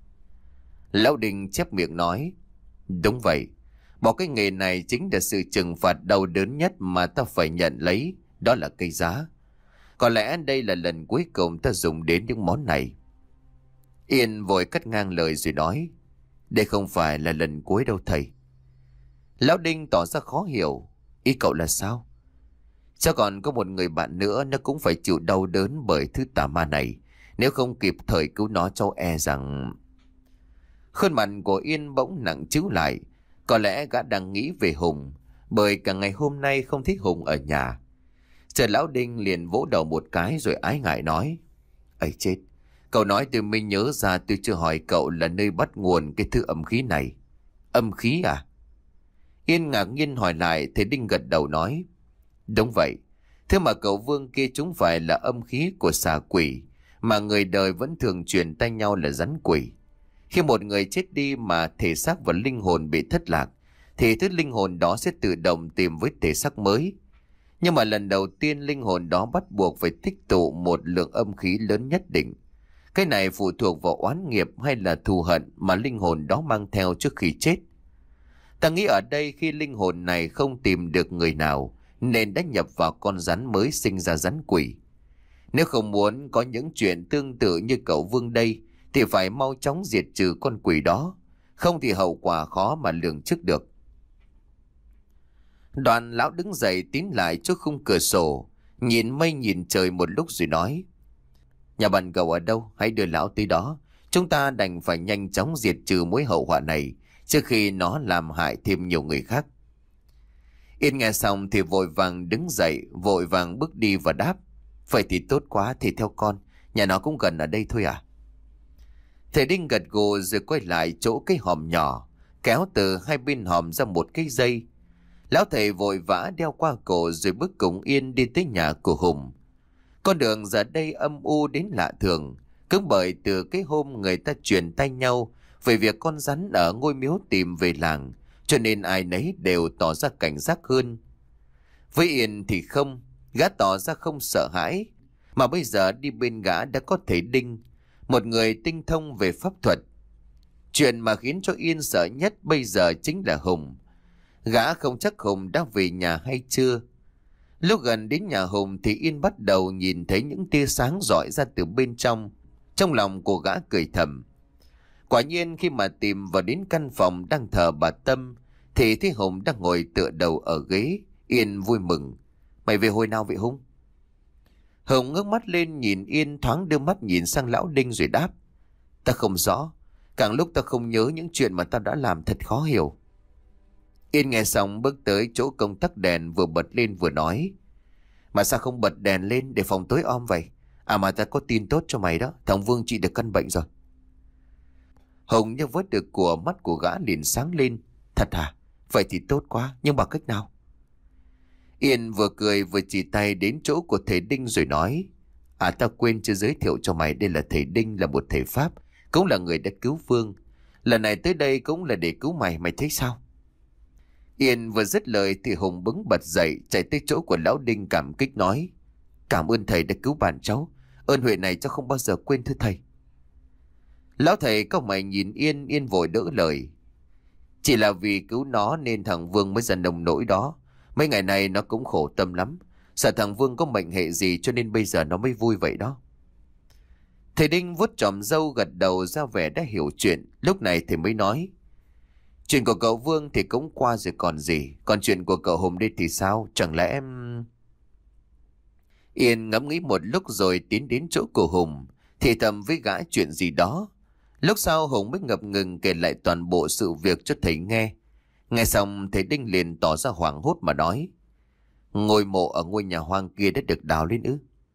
Lão Đình chép miệng nói: Đúng vậy, bỏ cái nghề này chính là sự trừng phạt đau đớn nhất mà ta phải nhận lấy, đó là cây giá. Có lẽ đây là lần cuối cùng ta dùng đến những món này. Yên vội cắt ngang lời rồi nói: Đây không phải là lần cuối đâu thầy. Lão Đinh tỏ ra khó hiểu: Ý cậu là sao? Sao còn có một người bạn nữa nó cũng phải chịu đau đớn bởi thứ tà ma này. Nếu không kịp thời cứu nó, cháu e rằng... Khuôn mặt của Yên bỗng nặng trĩu lại. Có lẽ gã đang nghĩ về Hùng, bởi cả ngày hôm nay không thấy Hùng ở nhà. Chờ Lão Đinh liền vỗ đầu một cái rồi ái ngại nói: Ấy chết, cậu nói tôi mới nhớ ra tôi chưa hỏi cậu là nơi bắt nguồn cái thứ âm khí này. Âm khí à? Yên ngạc nhiên hỏi lại. Thầy Đinh gật đầu nói: Đúng vậy. Thế mà cậu Vương kia chúng phải là âm khí của xà quỷ, mà người đời vẫn thường truyền tay nhau là rắn quỷ. Khi một người chết đi mà thể xác và linh hồn bị thất lạc, thì thứ linh hồn đó sẽ tự động tìm với thể xác mới. Nhưng mà lần đầu tiên linh hồn đó bắt buộc phải tích tụ một lượng âm khí lớn nhất định. Cái này phụ thuộc vào oán nghiệp hay là thù hận mà linh hồn đó mang theo trước khi chết. Ta nghĩ ở đây khi linh hồn này không tìm được người nào, nên đã nhập vào con rắn mới sinh ra rắn quỷ. Nếu không muốn có những chuyện tương tự như cậu Vương đây, thì phải mau chóng diệt trừ con quỷ đó. Không thì hậu quả khó mà lường trước được. Đoàn lão đứng dậy tiến lại trước khung cửa sổ, nhìn mây nhìn trời một lúc rồi nói: Nhà bạn cậu ở đâu? Hãy đưa lão tới đó. Chúng ta đành phải nhanh chóng diệt trừ mối hậu họa này, trước khi nó làm hại thêm nhiều người khác. Yên nghe xong thì vội vàng đứng dậy, vội vàng bước đi và đáp: Vậy thì tốt quá, thì theo con. Nhà nó cũng gần ở đây thôi à? Thầy Đinh gật gù rồi quay lại chỗ cái hòm nhỏ, kéo từ hai bên hòm ra một cái dây. Lão thầy vội vã đeo qua cổ rồi bước cùng Yên đi tới nhà của Hùng. Con đường giờ đây âm u đến lạ thường, cứ bởi từ cái hôm người ta truyền tay nhau về việc con rắn ở ngôi miếu tìm về làng, cho nên ai nấy đều tỏ ra cảnh giác hơn. Với Yên thì không, gã tỏ ra không sợ hãi, mà bây giờ đi bên gã đã có thầy Đinh, một người tinh thông về pháp thuật. Chuyện mà khiến cho Yên sợ nhất bây giờ chính là Hùng. Gã không chắc Hùng đã về nhà hay chưa. Lúc gần đến nhà Hùng thì Yên bắt đầu nhìn thấy những tia sáng rọi ra từ bên trong. Trong lòng của gã cười thầm. Quả nhiên khi mà tìm vào đến căn phòng đang thờ bà Tâm, thì thấy Hùng đang ngồi tựa đầu ở ghế. Yên vui mừng: Mày về hồi nào vậy Hùng? Hùng ngước mắt lên nhìn Yên, thoáng đưa mắt nhìn sang Lão Đinh rồi đáp: Ta không rõ. Càng lúc ta không nhớ những chuyện mà ta đã làm, thật khó hiểu. Yên nghe xong bước tới chỗ công tắc đèn, vừa bật lên vừa nói: Mà sao không bật đèn lên để phòng tối om vậy? À mà ta có tin tốt cho mày đó, thằng Vương trị được căn bệnh rồi. Hùng như vớt được của, mắt của gã liền sáng lên: Thật hả? Vậy thì tốt quá, nhưng bằng cách nào? Yên vừa cười vừa chỉ tay đến chỗ của thầy Đinh rồi nói: À ta quên chưa giới thiệu cho mày, đây là thầy Đinh, là một thầy Pháp, cũng là người đã cứu Vương. Lần này tới đây cũng là để cứu mày, mày thấy sao? Yên vừa dứt lời thì Hùng bứng bật dậy, chạy tới chỗ của Lão Đinh cảm kích nói: Cảm ơn thầy đã cứu bạn cháu, ơn huệ này cháu không bao giờ quên thưa thầy. Lão thầy cau mày nhìn Yên. Yên vội đỡ lời: Chỉ là vì cứu nó nên thằng Vương mới dần nồng nỗi đó. Mấy ngày này nó cũng khổ tâm lắm, sợ thằng Vương có mệnh hệ gì cho nên bây giờ nó mới vui vậy đó. Thầy Đinh vuốt chòm râu gật đầu ra vẻ đã hiểu chuyện. Lúc này thầy mới nói: Chuyện của cậu Vương thì cũng qua rồi còn gì. Còn chuyện của cậu Hùng đây thì sao? Chẳng lẽ em... Yên ngẫm nghĩ một lúc rồi tiến đến chỗ của Hùng, thì thầm với gã chuyện gì đó. Lúc sau Hùng mới ngập ngừng kể lại toàn bộ sự việc cho thầy nghe. Nghe xong thầy Đinh liền tỏ ra hoảng hốt mà nói: Ngôi mộ ở ngôi nhà hoang kia đã được đào lên ư?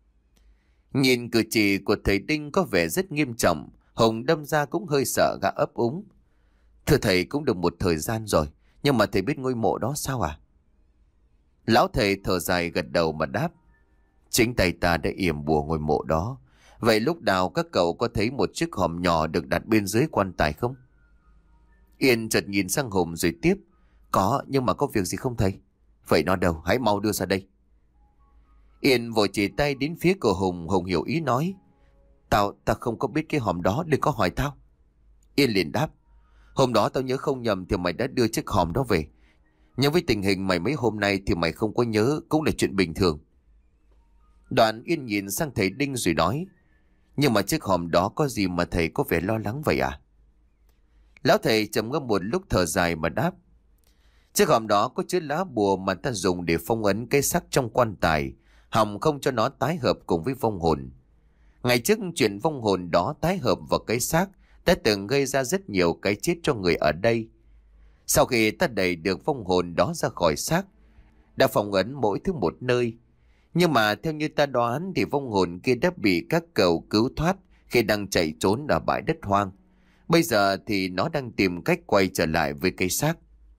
Nhìn cử chỉ của thầy Đinh có vẻ rất nghiêm trọng, Hùng đâm ra cũng hơi sợ gã ấp úng: Thưa thầy, cũng được một thời gian rồi, nhưng mà thầy biết ngôi mộ đó sao à? Lão thầy thở dài gật đầu mà đáp: Chính tay ta đã yểm bùa ngôi mộ đó. Vậy lúc đào các cậu có thấy một chiếc hòm nhỏ được đặt bên dưới quan tài không? Yên chợt nhìn sang Hùng rồi tiếp: Có, nhưng mà có việc gì không thầy? Vậy nó đâu? Hãy mau đưa ra đây. Yên vội chỉ tay đến phía của Hùng. Hùng hiểu ý nói: Tao, ta không có biết cái hòm đó, đừng có hỏi tao. Yên liền đáp: Hôm đó tao nhớ không nhầm thì mày đã đưa chiếc hòm đó về. Nhưng với tình hình mày mấy hôm nay thì mày không có nhớ cũng là chuyện bình thường. Đoạn Yên nhìn sang thầy Đinh rồi nói: Nhưng mà chiếc hòm đó có gì mà thầy có vẻ lo lắng vậy à? Lão thầy trầm ngâm một lúc thở dài mà đáp: Chiếc hòm đó có chứa lá bùa mà ta dùng để phong ấn cái xác trong quan tài, hòng không cho nó tái hợp cùng với vong hồn. Ngày trước chuyện vong hồn đó tái hợp vào cái xác đã từng gây ra rất nhiều cái chết cho người ở đây. Sau khi ta đẩy được vong hồn đó ra khỏi xác, đã phong ấn mỗi thứ một nơi. Nhưng mà theo như ta đoán thì vong hồn kia đã bị các cậu cứu thoát khi đang chạy trốn ở bãi đất hoang. Bây giờ thì nó đang tìm cách quay trở lại với cái xác.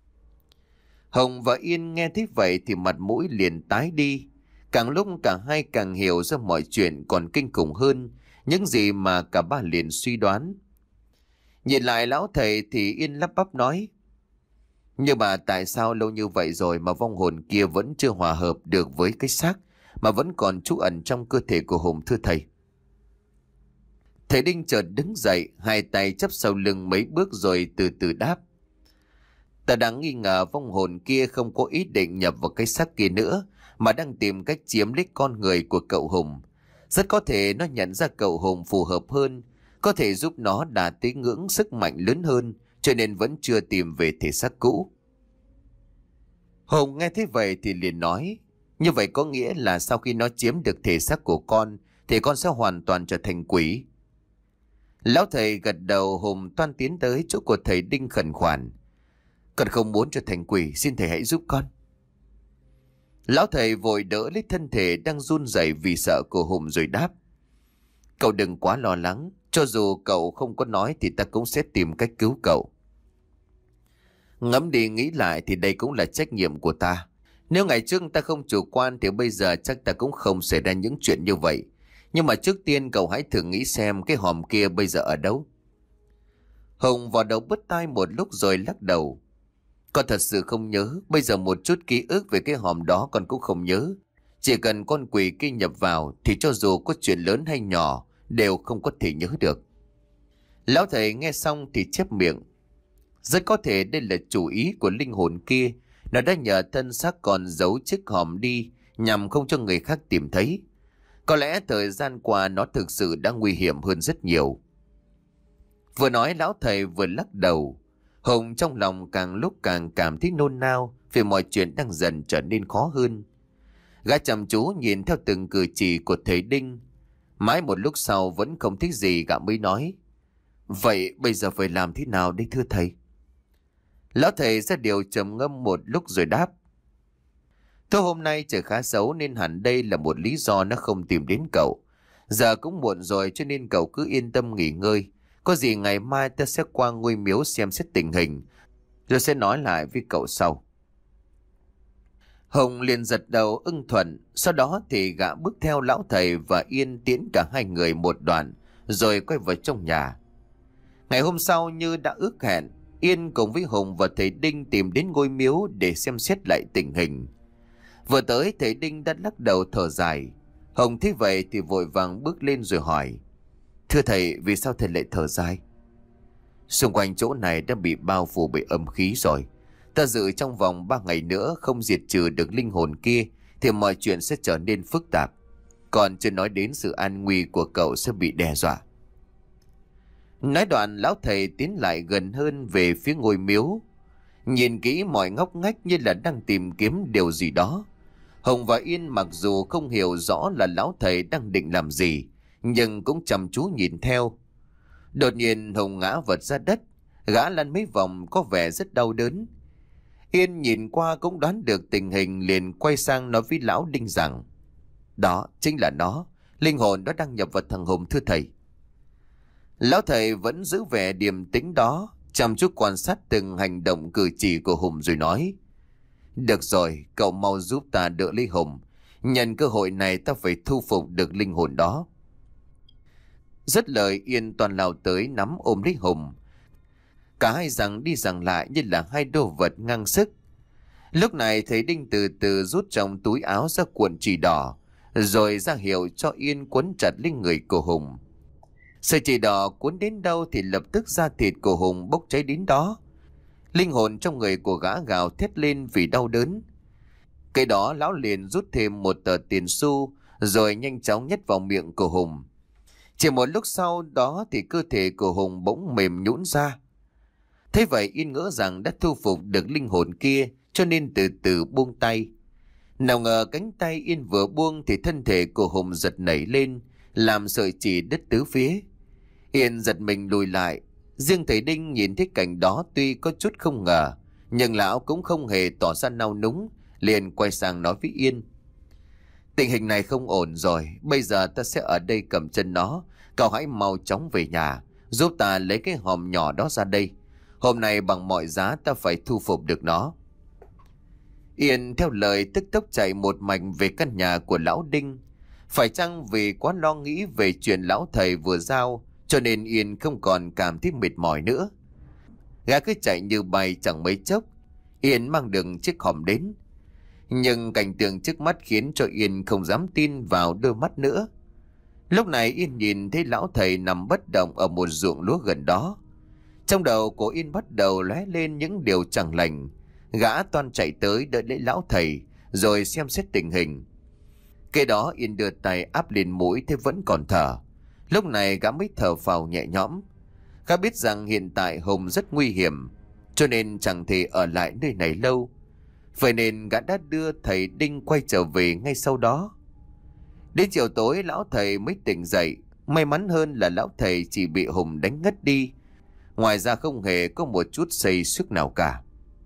Hồng và Yên nghe thấy vậy thì mặt mũi liền tái đi. Càng lúc cả hai càng hiểu ra mọi chuyện còn kinh khủng hơn những gì mà cả ba liền suy đoán. Nhìn lại lão thầy thì Yên lắp bắp nói: Nhưng mà tại sao lâu như vậy rồi mà vong hồn kia vẫn chưa hòa hợp được với cái xác, mà vẫn còn trú ẩn trong cơ thể của Hùng thưa thầy? Thầy Đinh chợt đứng dậy, hai tay chắp sau lưng mấy bước rồi từ từ đáp: Ta đang nghi ngờ vong hồn kia không có ý định nhập vào cái xác kia nữa, mà đang tìm cách chiếm lấy con người của cậu Hùng. Rất có thể nó nhận ra cậu Hùng phù hợp hơn, có thể giúp nó đạt tới ngưỡng sức mạnh lớn hơn, cho nên vẫn chưa tìm về thể xác cũ. Hùng nghe thấy vậy thì liền nói: Như vậy có nghĩa là sau khi nó chiếm được thể xác của con thì con sẽ hoàn toàn trở thành quỷ. Lão thầy gật đầu. Hùng toan tiến tới chỗ của thầy Đinh khẩn khoản: Con không muốn trở thành quỷ, xin thầy hãy giúp con. Lão thầy vội đỡ lấy thân thể đang run rẩy vì sợ của Hùng rồi đáp: Cậu đừng quá lo lắng, cho dù cậu không có nói thì ta cũng sẽ tìm cách cứu cậu. Ngẫm đi nghĩ lại thì đây cũng là trách nhiệm của ta. Nếu ngày trước ta không chủ quan thì bây giờ chắc ta cũng không xảy ra những chuyện như vậy. Nhưng mà trước tiên cậu hãy thử nghĩ xem cái hòm kia bây giờ ở đâu. Hùng vào đầu bứt tai một lúc rồi lắc đầu: Con thật sự không nhớ. Bây giờ một chút ký ức về cái hòm đó con cũng không nhớ. Chỉ cần con quỷ kia nhập vào thì cho dù có chuyện lớn hay nhỏ đều không có thể nhớ được. Lão thầy nghe xong thì chép miệng: Rất có thể đây là chủ ý của linh hồn kia. Nó đã nhờ thân xác còn giấu chiếc hòm đi nhằm không cho người khác tìm thấy. Có lẽ thời gian qua nó thực sự đã nguy hiểm hơn rất nhiều. Vừa nói lão thầy vừa lắc đầu. Hùng trong lòng càng lúc càng cảm thấy nôn nao vì mọi chuyện đang dần trở nên khó hơn. Gã chăm chú nhìn theo từng cử chỉ của thầy Đinh. Mãi một lúc sau vẫn không thích gì, gã mới nói: Vậy bây giờ phải làm thế nào đây thưa thầy? Lão thầy ra điều trầm ngâm một lúc rồi đáp: Thôi hôm nay trời khá xấu nên hẳn đây là một lý do nó không tìm đến cậu. Giờ cũng muộn rồi cho nên cậu cứ yên tâm nghỉ ngơi. Có gì ngày mai ta sẽ qua ngôi miếu xem xét tình hình, rồi sẽ nói lại với cậu sau. Hồng liền giật đầu ưng thuận. Sau đó thì gã bước theo lão thầy và Yên tiễn cả hai người một đoạn, rồi quay vào trong nhà. Ngày hôm sau như đã ước hẹn, Yên cùng với Hùng và thầy Đinh tìm đến ngôi miếu để xem xét lại tình hình. Vừa tới thầy Đinh đã lắc đầu thở dài. Hồng thấy vậy thì vội vàng bước lên rồi hỏi: Thưa thầy, vì sao thầy lại thở dài? Xung quanh chỗ này đã bị bao phủ bởi âm khí rồi. Ta dự trong vòng ba ngày nữa không diệt trừ được linh hồn kia thì mọi chuyện sẽ trở nên phức tạp. Còn chưa nói đến sự an nguy của cậu sẽ bị đe dọa. Nói đoạn lão thầy tiến lại gần hơn về phía ngôi miếu. Nhìn kỹ mọi ngóc ngách như là đang tìm kiếm điều gì đó. Hồng và Yên mặc dù không hiểu rõ là lão thầy đang định làm gì, nhưng cũng chăm chú nhìn theo. Đột nhiên Hồng ngã vật ra đất, gã lăn mấy vòng có vẻ rất đau đớn. Yên nhìn qua cũng đoán được tình hình, liền quay sang nói với lão Đinh rằng: Đó chính là nó, linh hồn nó đang nhập vào thằng Hùng thưa thầy. Lão thầy vẫn giữ vẻ điềm tĩnh đó, chăm chút quan sát từng hành động cử chỉ của Hùng rồi nói: Được rồi, cậu mau giúp ta đỡ lấy Hùng. Nhân cơ hội này ta phải thu phục được linh hồn đó. Dứt lời, Yên toàn lao tới nắm ôm lấy Hùng. Cả hai rằng đi rằng lại như là hai đồ vật ngang sức. Lúc này thầy Đinh từ từ rút trong túi áo ra cuộn chỉ đỏ, rồi ra hiệu cho Yên quấn chặt lên người của Hùng. Sợi chỉ đỏ cuốn đến đâu thì lập tức da thịt của Hùng bốc cháy đến đó. Linh hồn trong người của gã gào thét lên vì đau đớn. Cái đó lão liền rút thêm một tờ tiền xu, rồi nhanh chóng nhét vào miệng của Hùng. Chỉ một lúc sau đó thì cơ thể của Hùng bỗng mềm nhũn ra. Thế vậy Yên ngỡ rằng đã thu phục được linh hồn kia, cho nên từ từ buông tay. Nào ngờ cánh tay Yên vừa buông thì thân thể của Hùng giật nảy lên, làm sợi chỉ đứt tứ phía. Yên giật mình lùi lại. Riêng thầy Đinh nhìn thấy cảnh đó tuy có chút không ngờ, nhưng lão cũng không hề tỏ ra nao núng, liền quay sang nói với Yên: Tình hình này không ổn rồi, bây giờ ta sẽ ở đây cầm chân nó, cậu hãy mau chóng về nhà, giúp ta lấy cái hòm nhỏ đó ra đây. Hôm nay bằng mọi giá ta phải thu phục được nó. Yên theo lời tức tốc chạy một mạch về căn nhà của lão Đinh. Phải chăng vì quá lo nghĩ về chuyện lão thầy vừa giao, cho nên Yên không còn cảm thấy mệt mỏi nữa. Gã cứ chạy như bay, chẳng mấy chốc Yên mang được chiếc hòm đến. Nhưng cảnh tượng trước mắt khiến cho Yên không dám tin vào đôi mắt nữa. Lúc này Yên nhìn thấy lão thầy nằm bất động ở một ruộng lúa gần đó. Trong đầu của Yên bắt đầu lóe lên những điều chẳng lành. Gã toan chạy tới đợi lấy lão thầy, rồi xem xét tình hình. Kế đó Yên đưa tay áp lên mũi thế vẫn còn thở. Lúc này gã mới thở phào nhẹ nhõm. Gã biết rằng hiện tại Hùng rất nguy hiểm, cho nên chẳng thể ở lại nơi này lâu. Vậy nên gã đã đưa thầy Đinh quay trở về ngay sau đó. Đến chiều tối lão thầy mới tỉnh dậy. May mắn hơn là lão thầy chỉ bị Hùng đánh ngất đi, ngoài ra không hề có một chút xây sức nào cả.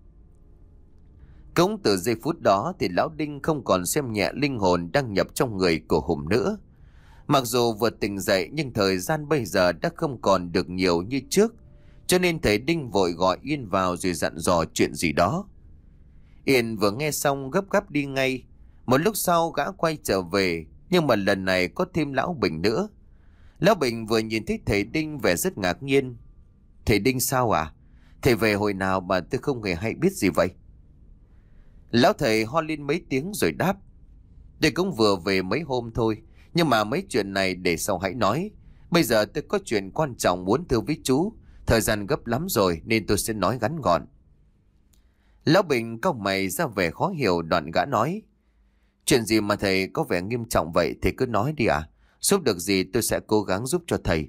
Cũng từ giây phút đó thì lão Đinh không còn xem nhẹ linh hồn đang nhập trong người của Hùng nữa. Mặc dù vừa tỉnh dậy nhưng thời gian bây giờ đã không còn được nhiều như trước, cho nên thầy Đinh vội gọi Yên vào rồi dặn dò chuyện gì đó. Yên vừa nghe xong gấp gáp đi ngay. Một lúc sau gã quay trở về, nhưng mà lần này có thêm lão Bình nữa. Lão Bình vừa nhìn thấy thầy Đinh vẻ rất ngạc nhiên. Thầy Đinh sao à? Thầy về hồi nào mà tôi không hề hay biết gì vậy? Lão thầy ho lên mấy tiếng rồi đáp: Tôi cũng vừa về mấy hôm thôi, nhưng mà mấy chuyện này để sau hãy nói. Bây giờ tôi có chuyện quan trọng muốn thưa với chú. Thời gian gấp lắm rồi nên tôi sẽ nói ngắn gọn. Lão Bình cau mày ra vẻ khó hiểu, đoạn gã nói: Chuyện gì mà thầy có vẻ nghiêm trọng vậy, thầy cứ nói đi ạ. Giúp được gì tôi sẽ cố gắng giúp cho thầy.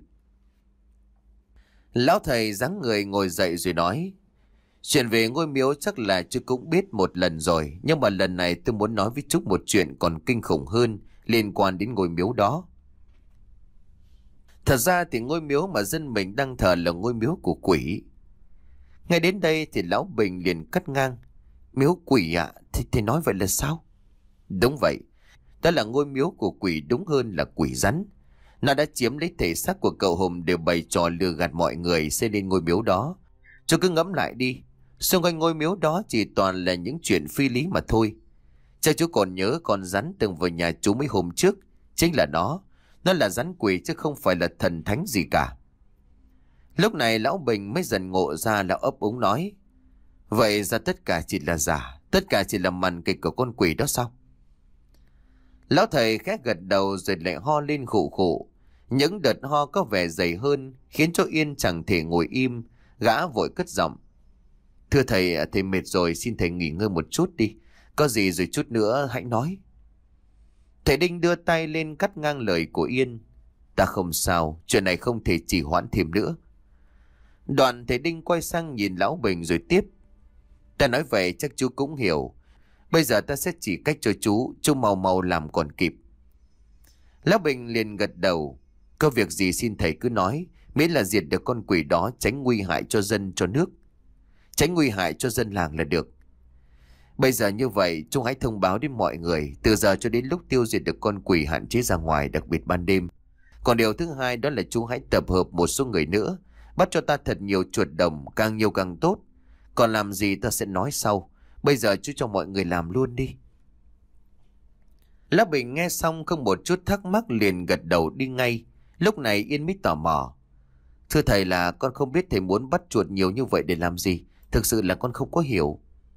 Lão thầy giáng người ngồi dậy rồi nói: Chuyện về ngôi miếu chắc là chú cũng biết một lần rồi, nhưng mà lần này tôi muốn nói với chú một chuyện còn kinh khủng hơn liên quan đến ngôi miếu đó. Thật ra thì ngôi miếu mà dân mình đang thờ là ngôi miếu của quỷ. Ngay đến đây thì lão Bình liền cắt ngang: Miếu quỷ ạ? À? Thì, thì nói vậy là sao? Đúng vậy, đó là ngôi miếu của quỷ, đúng hơn là quỷ rắn. Nó đã chiếm lấy thể xác của cậu Hùng để bày trò lừa gạt mọi người xây lên ngôi miếu đó. Chú cứ ngẫm lại đi, xung quanh ngôi miếu đó chỉ toàn là những chuyện phi lý mà thôi. Chắc chú còn nhớ con rắn từng vào nhà chú mấy hôm trước. Chính là nó. Nó là rắn quỷ chứ không phải là thần thánh gì cả. Lúc này lão Bình mới dần ngộ ra, lão ấp úng nói: Vậy ra tất cả chỉ là giả, tất cả chỉ là màn kịch của con quỷ đó sao? Lão thầy khẽ gật đầu rồi lại ho lên khụ khụ. Những đợt ho có vẻ dày hơn, khiến cho Yên chẳng thể ngồi im. Gã vội cất giọng: Thưa thầy, thầy mệt rồi, xin thầy nghỉ ngơi một chút đi. Có gì rồi chút nữa hãy nói. Thầy Đinh đưa tay lên cắt ngang lời của Yên: Ta không sao, chuyện này không thể trì hoãn thêm nữa. Đoạn thầy Đinh quay sang nhìn Lão Bình rồi tiếp. Ta nói vậy chắc chú cũng hiểu. Bây giờ ta sẽ chỉ cách cho chú, chú mau mau làm còn kịp. Lão Bình liền gật đầu. Có việc gì xin thầy cứ nói, miễn là diệt được con quỷ đó, tránh nguy hại cho dân cho nước, tránh nguy hại cho dân làng là được. Bây giờ như vậy, chú hãy thông báo đến mọi người, từ giờ cho đến lúc tiêu diệt được con quỷ hạn chế ra ngoài, đặc biệt ban đêm. Còn điều thứ hai đó là chú hãy tập hợp một số người nữa, bắt cho ta thật nhiều chuột đồng, càng nhiều càng tốt. Còn làm gì ta sẽ nói sau. Bây giờ chú cho mọi người làm luôn đi. Lão Bình nghe xong không một chút thắc mắc liền gật đầu đi ngay. Lúc này Yên mới tò mò. Thưa thầy, là con không biết thầy muốn bắt chuột nhiều như vậy để làm gì. Thực sự là con không có hiểu.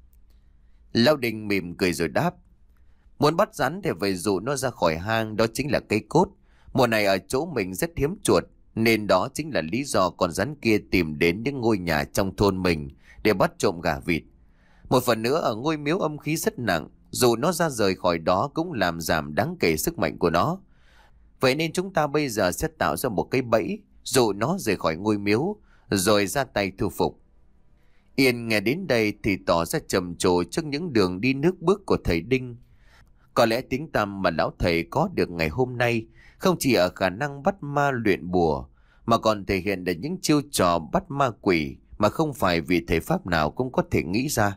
Lão Đình mỉm cười rồi đáp. Muốn bắt rắn thì phải dụ nó ra khỏi hang, đó chính là cây cốt. Mùa này ở chỗ mình rất hiếm chuột, nên đó chính là lý do con rắn kia tìm đến những ngôi nhà trong thôn mình để bắt trộm gà vịt. Một phần nữa, ở ngôi miếu âm khí rất nặng, dù nó ra rời khỏi đó cũng làm giảm đáng kể sức mạnh của nó. Vậy nên chúng ta bây giờ sẽ tạo ra một cái bẫy, dụ nó rời khỏi ngôi miếu, rồi ra tay thu phục. Yên nghe đến đây thì tỏ ra trầm trồ trước những đường đi nước bước của thầy Đinh. Có lẽ tiếng tăm mà lão thầy có được ngày hôm nay không chỉ ở khả năng bắt ma luyện bùa, mà còn thể hiện được những chiêu trò bắt ma quỷ mà không phải vị thầy pháp nào cũng có thể nghĩ ra.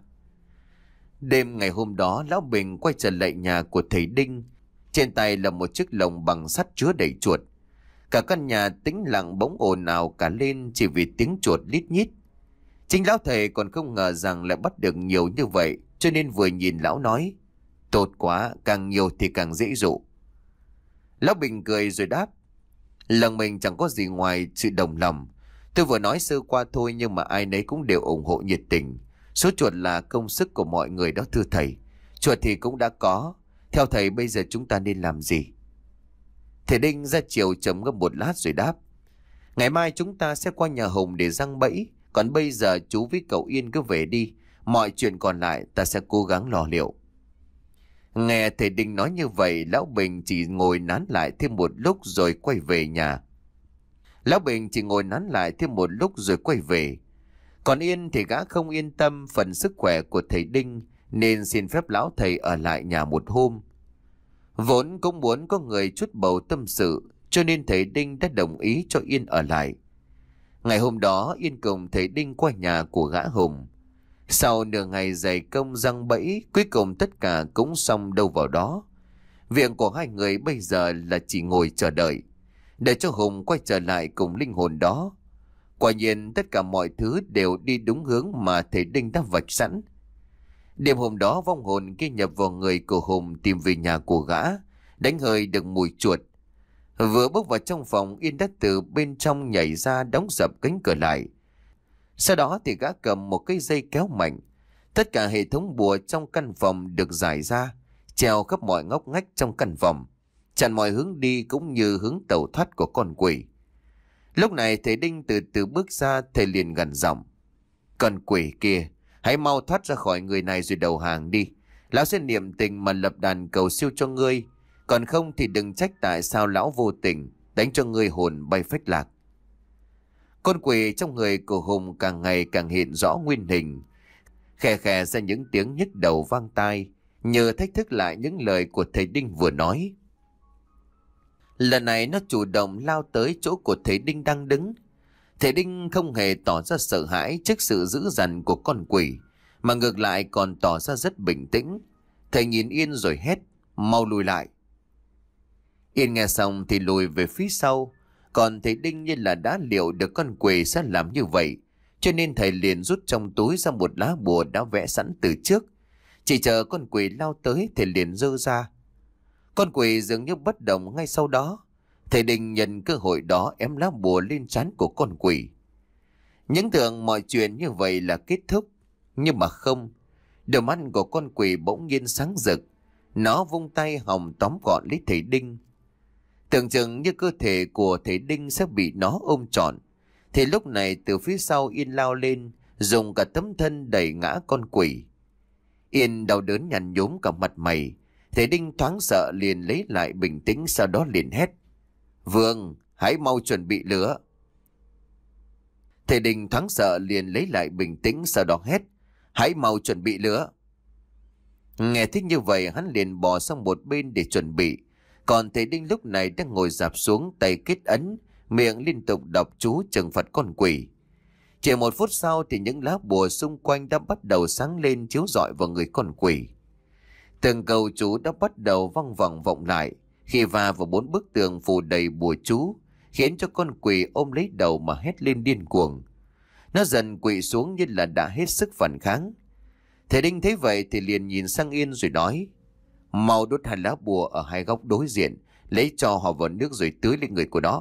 Đêm ngày hôm đó, Lão Bình quay trở lại nhà của thầy Đinh. Trên tay là một chiếc lồng bằng sắt chứa đầy chuột. Cả căn nhà tĩnh lặng bỗng ồn ào cả lên chỉ vì tiếng chuột lít nhít. Chính lão thầy còn không ngờ rằng lại bắt được nhiều như vậy, cho nên vừa nhìn lão nói: Tốt quá, càng nhiều thì càng dễ dụ. Lão Bình cười rồi đáp: Lần mình chẳng có gì ngoài sự đồng lòng. Tôi vừa nói sơ qua thôi, nhưng mà ai nấy cũng đều ủng hộ nhiệt tình. Số chuột là công sức của mọi người đó thưa thầy. Chuột thì cũng đã có. Theo thầy bây giờ chúng ta nên làm gì? Thầy Đinh ra chiều trầm ngâm một lát rồi đáp: Ngày mai chúng ta sẽ qua nhà Hùng để giăng bẫy. Còn bây giờ chú với cậu Yên cứ về đi. Mọi chuyện còn lại ta sẽ cố gắng lo liệu. Nghe thầy Đinh nói như vậy, Lão Bình chỉ ngồi nán lại thêm một lúc rồi quay về nhà. Lão Bình chỉ ngồi nán lại thêm một lúc rồi quay về. Còn Yên thì gã không yên tâm phần sức khỏe của thầy Đinh, nên xin phép lão thầy ở lại nhà một hôm. Vốn cũng muốn có người chút bầu tâm sự, cho nên thầy Đinh đã đồng ý cho Yên ở lại. Ngày hôm đó, Yên cùng thầy Đinh qua nhà của gã Hùng. Sau nửa ngày dày công giăng bẫy, cuối cùng tất cả cũng xong đâu vào đó. Việc của hai người bây giờ là chỉ ngồi chờ đợi, để cho Hùng quay trở lại cùng linh hồn đó. Quả nhiên tất cả mọi thứ đều đi đúng hướng mà thầy Đinh đã vạch sẵn. Đêm hôm đó, vong hồn kia nhập vào người của Hùng tìm về nhà của gã, đánh hơi được mùi chuột. Vừa bước vào trong phòng, Yên đã từ bên trong nhảy ra đóng sập cánh cửa lại. Sau đó thì gã cầm một cái dây kéo mạnh. Tất cả hệ thống bùa trong căn phòng được giải ra, treo khắp mọi ngóc ngách trong căn phòng, chặn mọi hướng đi cũng như hướng tẩu thoát của con quỷ. Lúc này thầy Đinh từ từ bước ra, thầy liền gằn giọng: Con quỷ kia, hãy mau thoát ra khỏi người này rồi đầu hàng đi. Lão sẽ niệm tình mà lập đàn cầu siêu cho ngươi. Còn không thì đừng trách tại sao lão vô tình đánh cho ngươi hồn bay phách lạc. Con quỷ trong người của Hùng càng ngày càng hiện rõ nguyên hình, khè khè ra những tiếng nhức đầu vang tai, nhờ thách thức lại những lời của thầy Đinh vừa nói. Lần này nó chủ động lao tới chỗ của thầy Đinh đang đứng. Thầy Đinh không hề tỏ ra sợ hãi trước sự dữ dằn của con quỷ, mà ngược lại còn tỏ ra rất bình tĩnh. Thầy nhìn Yên rồi hét: Mau lùi lại. Yên nghe xong thì lùi về phía sau. Còn thầy Đinh như là đã liệu được con quỷ sẽ làm như vậy, cho nên thầy liền rút trong túi ra một lá bùa đã vẽ sẵn từ trước. Chỉ chờ con quỷ lao tới thầy liền giơ ra. Con quỷ dường như bất động ngay sau đó. Thầy Đinh nhận cơ hội đó ém lá bùa lên trán của con quỷ. Những tưởng mọi chuyện như vậy là kết thúc, nhưng mà không. Đôi mắt của con quỷ bỗng nhiên sáng rực. Nó vung tay hòng tóm gọn lấy thầy Đinh. Tưởng chừng như cơ thể của thầy Đinh sẽ bị nó ôm trọn, thì lúc này từ phía sau Yên lao lên, dùng cả tấm thân đẩy ngã con quỷ. Yên đau đớn nhăn nhúm cả mặt mày. Thầy Đinh thoáng sợ liền lấy lại bình tĩnh, sau đó liền hét: Vương, hãy mau chuẩn bị lửa. Thầy Đình thoáng sợ liền lấy lại bình tĩnh, sau đó hét: "Hãy mau chuẩn bị lửa!" Nghe thích như vậy, hắn liền bò sang một bên để chuẩn bị. Còn thầy Đinh lúc này đang ngồi dạp xuống, tay kết ấn, miệng liên tục đọc chú trừng phạt con quỷ. Chỉ một phút sau thì những lá bùa xung quanh đã bắt đầu sáng lên, chiếu rọi vào người con quỷ. Từng câu chú đã bắt đầu văng vẳng vọng lại, khi va vào bốn bức tường phủ đầy bùa chú, khiến cho con quỷ ôm lấy đầu mà hét lên điên cuồng. Nó dần quỵ xuống như là đã hết sức phản kháng. Thầy Đinh thấy vậy thì liền nhìn sang Yên rồi nói: "Mau đốt hai lá bùa ở hai góc đối diện, lấy cho họ vào nước rồi tưới lên người của nó."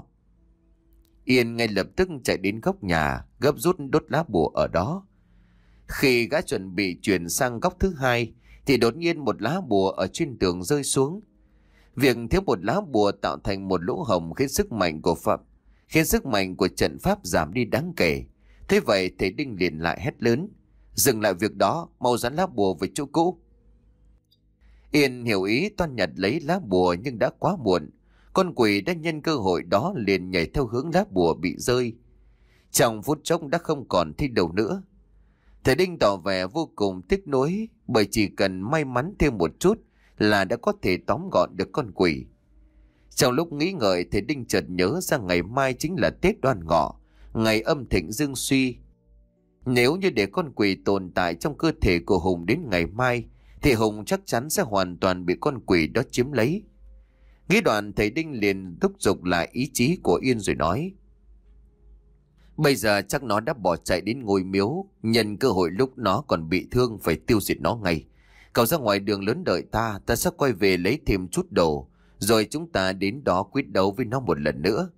Yên ngay lập tức chạy đến góc nhà, gấp rút đốt lá bùa ở đó. Khi gã chuẩn bị chuyển sang góc thứ hai thì đột nhiên một lá bùa ở trên tường rơi xuống. Việc thiếu một lá bùa tạo thành một lỗ hổng khiến sức mạnh của Phạm khiến sức mạnh của trận pháp giảm đi đáng kể. Thế vậy thầy Đinh liền lại hét lớn: "Dừng lại việc đó, mau dán lá bùa về chỗ cũ." Yên hiểu ý, toan nhặt lấy lá bùa nhưng đã quá muộn. Con quỷ đã nhân cơ hội đó liền nhảy theo hướng lá bùa bị rơi. Trong phút chốc đã không còn thấy đâu nữa. Thầy Đinh tỏ vẻ vô cùng tiếc nuối, bởi chỉ cần may mắn thêm một chút là đã có thể tóm gọn được con quỷ. Trong lúc nghĩ ngợi, thầy Đinh chợt nhớ ra ngày mai chính là Tết Đoan Ngọ, ngày âm thịnh dương suy. Nếu như để con quỷ tồn tại trong cơ thể của Hùng đến ngày mai, thì Hùng chắc chắn sẽ hoàn toàn bị con quỷ đó chiếm lấy. Nghĩ đoạn, thầy Đinh liền thúc giục lại ý chí của Yên rồi nói: "Bây giờ chắc nó đã bỏ chạy đến ngôi miếu, nhân cơ hội lúc nó còn bị thương phải tiêu diệt nó ngay. Cậu ra ngoài đường lớn đợi ta, ta sẽ quay về lấy thêm chút đồ, rồi chúng ta đến đó quyết đấu với nó một lần nữa."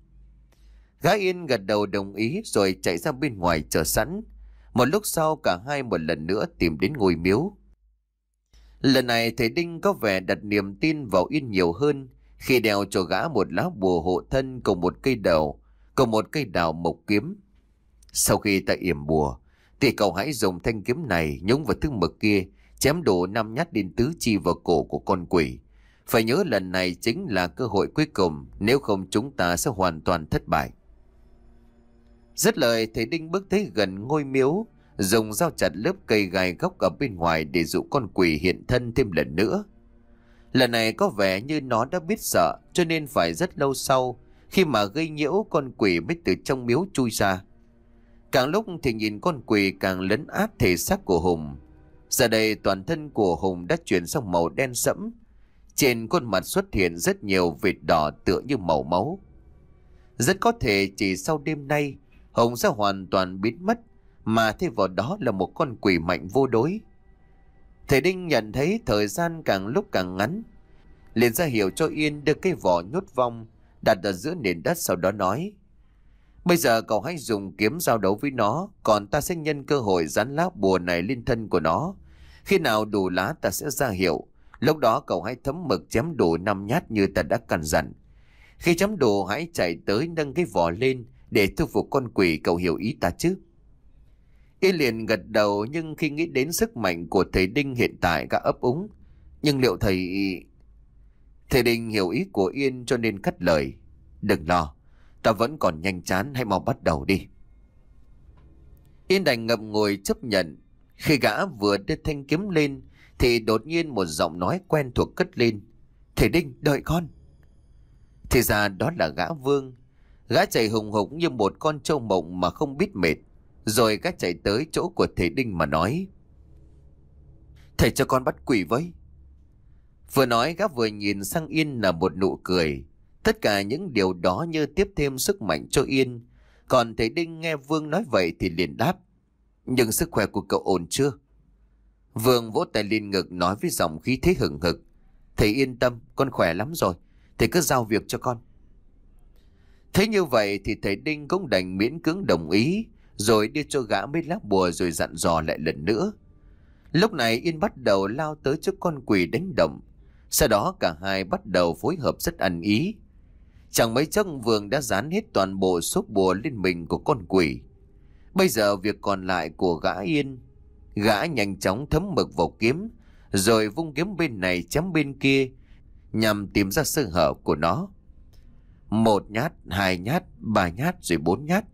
Gã Yên gật đầu đồng ý rồi chạy ra bên ngoài chờ sẵn. Một lúc sau cả hai một lần nữa tìm đến ngôi miếu. Lần này thầy Đinh có vẻ đặt niềm tin vào Yên nhiều hơn, khi đeo cho gã một lá bùa hộ thân cùng một cây đào, cùng một cây đào mộc kiếm. "Sau khi ta yểm bùa, thì cậu hãy dùng thanh kiếm này nhúng vào thứ mực kia, chém đổ năm nhát đến tứ chi vào cổ của con quỷ. Phải nhớ lần này chính là cơ hội cuối cùng, nếu không chúng ta sẽ hoàn toàn thất bại." Dứt lời, thầy Đinh bước tới gần ngôi miếu, dùng dao chặt lớp cây gai góc ở bên ngoài để dụ con quỷ hiện thân thêm lần nữa. Lần này có vẻ như nó đã biết sợ, cho nên phải rất lâu sau, khi mà gây nhiễu, con quỷ mới từ trong miếu chui ra. Càng lúc thì nhìn con quỷ càng lấn át thể xác của Hùng. Giờ đây toàn thân của Hùng đã chuyển sang màu đen sẫm. Trên khuôn mặt xuất hiện rất nhiều vệt đỏ tựa như màu máu. Rất có thể chỉ sau đêm nay, Hùng sẽ hoàn toàn biến mất, mà thay vào đó là một con quỷ mạnh vô đối. Thầy Đinh nhận thấy thời gian càng lúc càng ngắn, liền ra hiệu cho Yên đưa cái vỏ nhốt vong đặt ở giữa nền đất, sau đó nói: "Bây giờ cậu hãy dùng kiếm giao đấu với nó, còn ta sẽ nhân cơ hội dán lá bùa này lên thân của nó. Khi nào đủ lá ta sẽ ra hiệu, lúc đó cậu hãy thấm mực chém đủ năm nhát như ta đã căn dặn. Khi chém đủ hãy chạy tới nâng cái vỏ lên để thu phục con quỷ, cậu hiểu ý ta chứ?" Yên liền gật đầu, nhưng khi nghĩ đến sức mạnh của thầy Đinh hiện tại gã ấp úng: "Nhưng liệu thầy..." Thầy Đinh hiểu ý của Yên cho nên cắt lời: "Đừng lo, ta vẫn còn nhanh chán, hãy mau bắt đầu đi." Yên đành ngậm ngùi chấp nhận. Khi gã vừa đưa thanh kiếm lên thì đột nhiên một giọng nói quen thuộc cất lên: "Thầy Đinh, đợi con." Thì ra đó là gã Vương. Gã chạy hùng hục như một con trâu mộng mà không biết mệt. Rồi gã chạy tới chỗ của thầy Đinh mà nói: "Thầy cho con bắt quỷ với." Vừa nói gã vừa nhìn sang Yên là một nụ cười. Tất cả những điều đó như tiếp thêm sức mạnh cho Yên. Còn thầy Đinh nghe Vương nói vậy thì liền đáp: "Nhưng sức khỏe của cậu ổn chưa?" Vương vỗ tay lên ngực nói với giọng khí thế hừng hực: "Thầy yên tâm, con khỏe lắm rồi. Thầy cứ giao việc cho con." Thế như vậy thì thầy Đinh cũng đành miễn cưỡng đồng ý, rồi đưa cho gã mấy lá bùa rồi dặn dò lại lần nữa. Lúc này Yên bắt đầu lao tới trước con quỷ đánh động. Sau đó cả hai bắt đầu phối hợp rất ăn ý. Chẳng mấy chốc Vương đã dán hết toàn bộ số bùa lên mình của con quỷ. Bây giờ việc còn lại của gã Yên. Gã nhanh chóng thấm mực vào kiếm, rồi vung kiếm bên này chém bên kia, nhằm tìm ra sơ hở của nó. Một nhát, hai nhát, ba nhát rồi bốn nhát.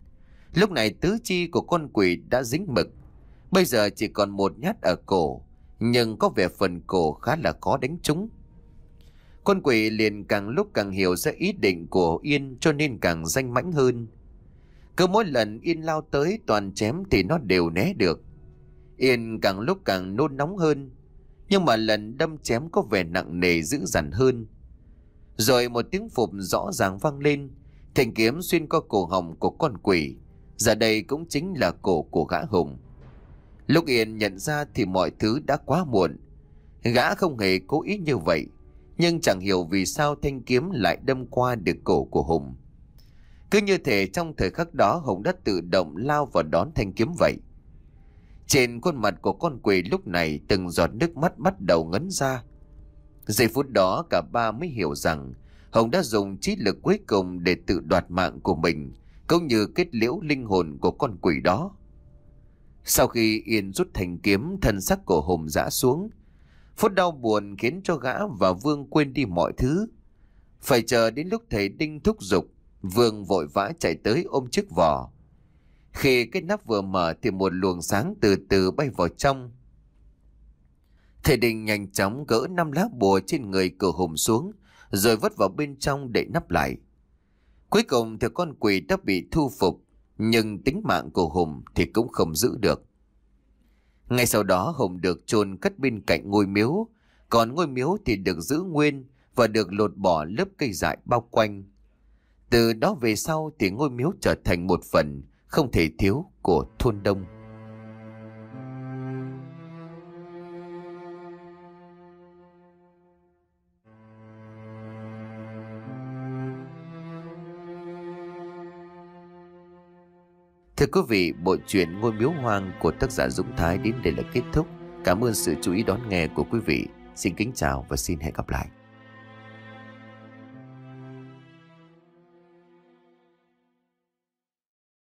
Lúc này tứ chi của con quỷ đã dính mực, bây giờ chỉ còn một nhát ở cổ, nhưng có vẻ phần cổ khá là khó đánh trúng. Con quỷ liền càng lúc càng hiểu ra ý định của Yên, cho nên càng danh mãnh hơn. Cứ mỗi lần Yên lao tới toàn chém thì nó đều né được. Yên càng lúc càng nôn nóng hơn, nhưng mà lần đâm chém có vẻ nặng nề dữ dằn hơn. Rồi một tiếng phụp rõ ràng vang lên, thanh kiếm xuyên qua cổ họng của con quỷ, giờ đây cũng chính là cổ của gã Hùng. Lúc Yên nhận ra thì mọi thứ đã quá muộn. Gã không hề cố ý như vậy, nhưng chẳng hiểu vì sao thanh kiếm lại đâm qua được cổ của Hùng. Cứ như thể trong thời khắc đó Hùng đã tự động lao vào đón thanh kiếm vậy. Trên khuôn mặt của con quỷ lúc này từng giọt nước mắt bắt đầu ngấn ra. Giây phút đó cả ba mới hiểu rằng Hùng đã dùng trí lực cuối cùng để tự đoạt mạng của mình, cũng như kết liễu linh hồn của con quỷ đó. Sau khi Yên rút thanh kiếm, thân xác của Hùng rã xuống. Phút đau buồn khiến cho gã và Vương quên đi mọi thứ. Phải chờ đến lúc thầy Đinh thúc giục, Vương vội vã chạy tới ôm chiếc vỏ. Khi cái nắp vừa mở thì một luồng sáng từ từ bay vào trong. Thầy Đinh nhanh chóng gỡ năm lá bùa trên người của Hùng xuống, rồi vứt vào bên trong để nắp lại. Cuối cùng thì con quỷ đã bị thu phục, nhưng tính mạng của Hùng thì cũng không giữ được. Ngay sau đó Hùng được chôn cất bên cạnh ngôi miếu, còn ngôi miếu thì được giữ nguyên và được lột bỏ lớp cây dại bao quanh. Từ đó về sau thì ngôi miếu trở thành một phần không thể thiếu của thôn Đông. Thưa quý vị, bộ truyện Ngôi Miếu Hoang của tác giả Dũng Thái đến đây là kết thúc. Cảm ơn sự chú ý đón nghe của quý vị. Xin kính chào và xin hẹn gặp lại.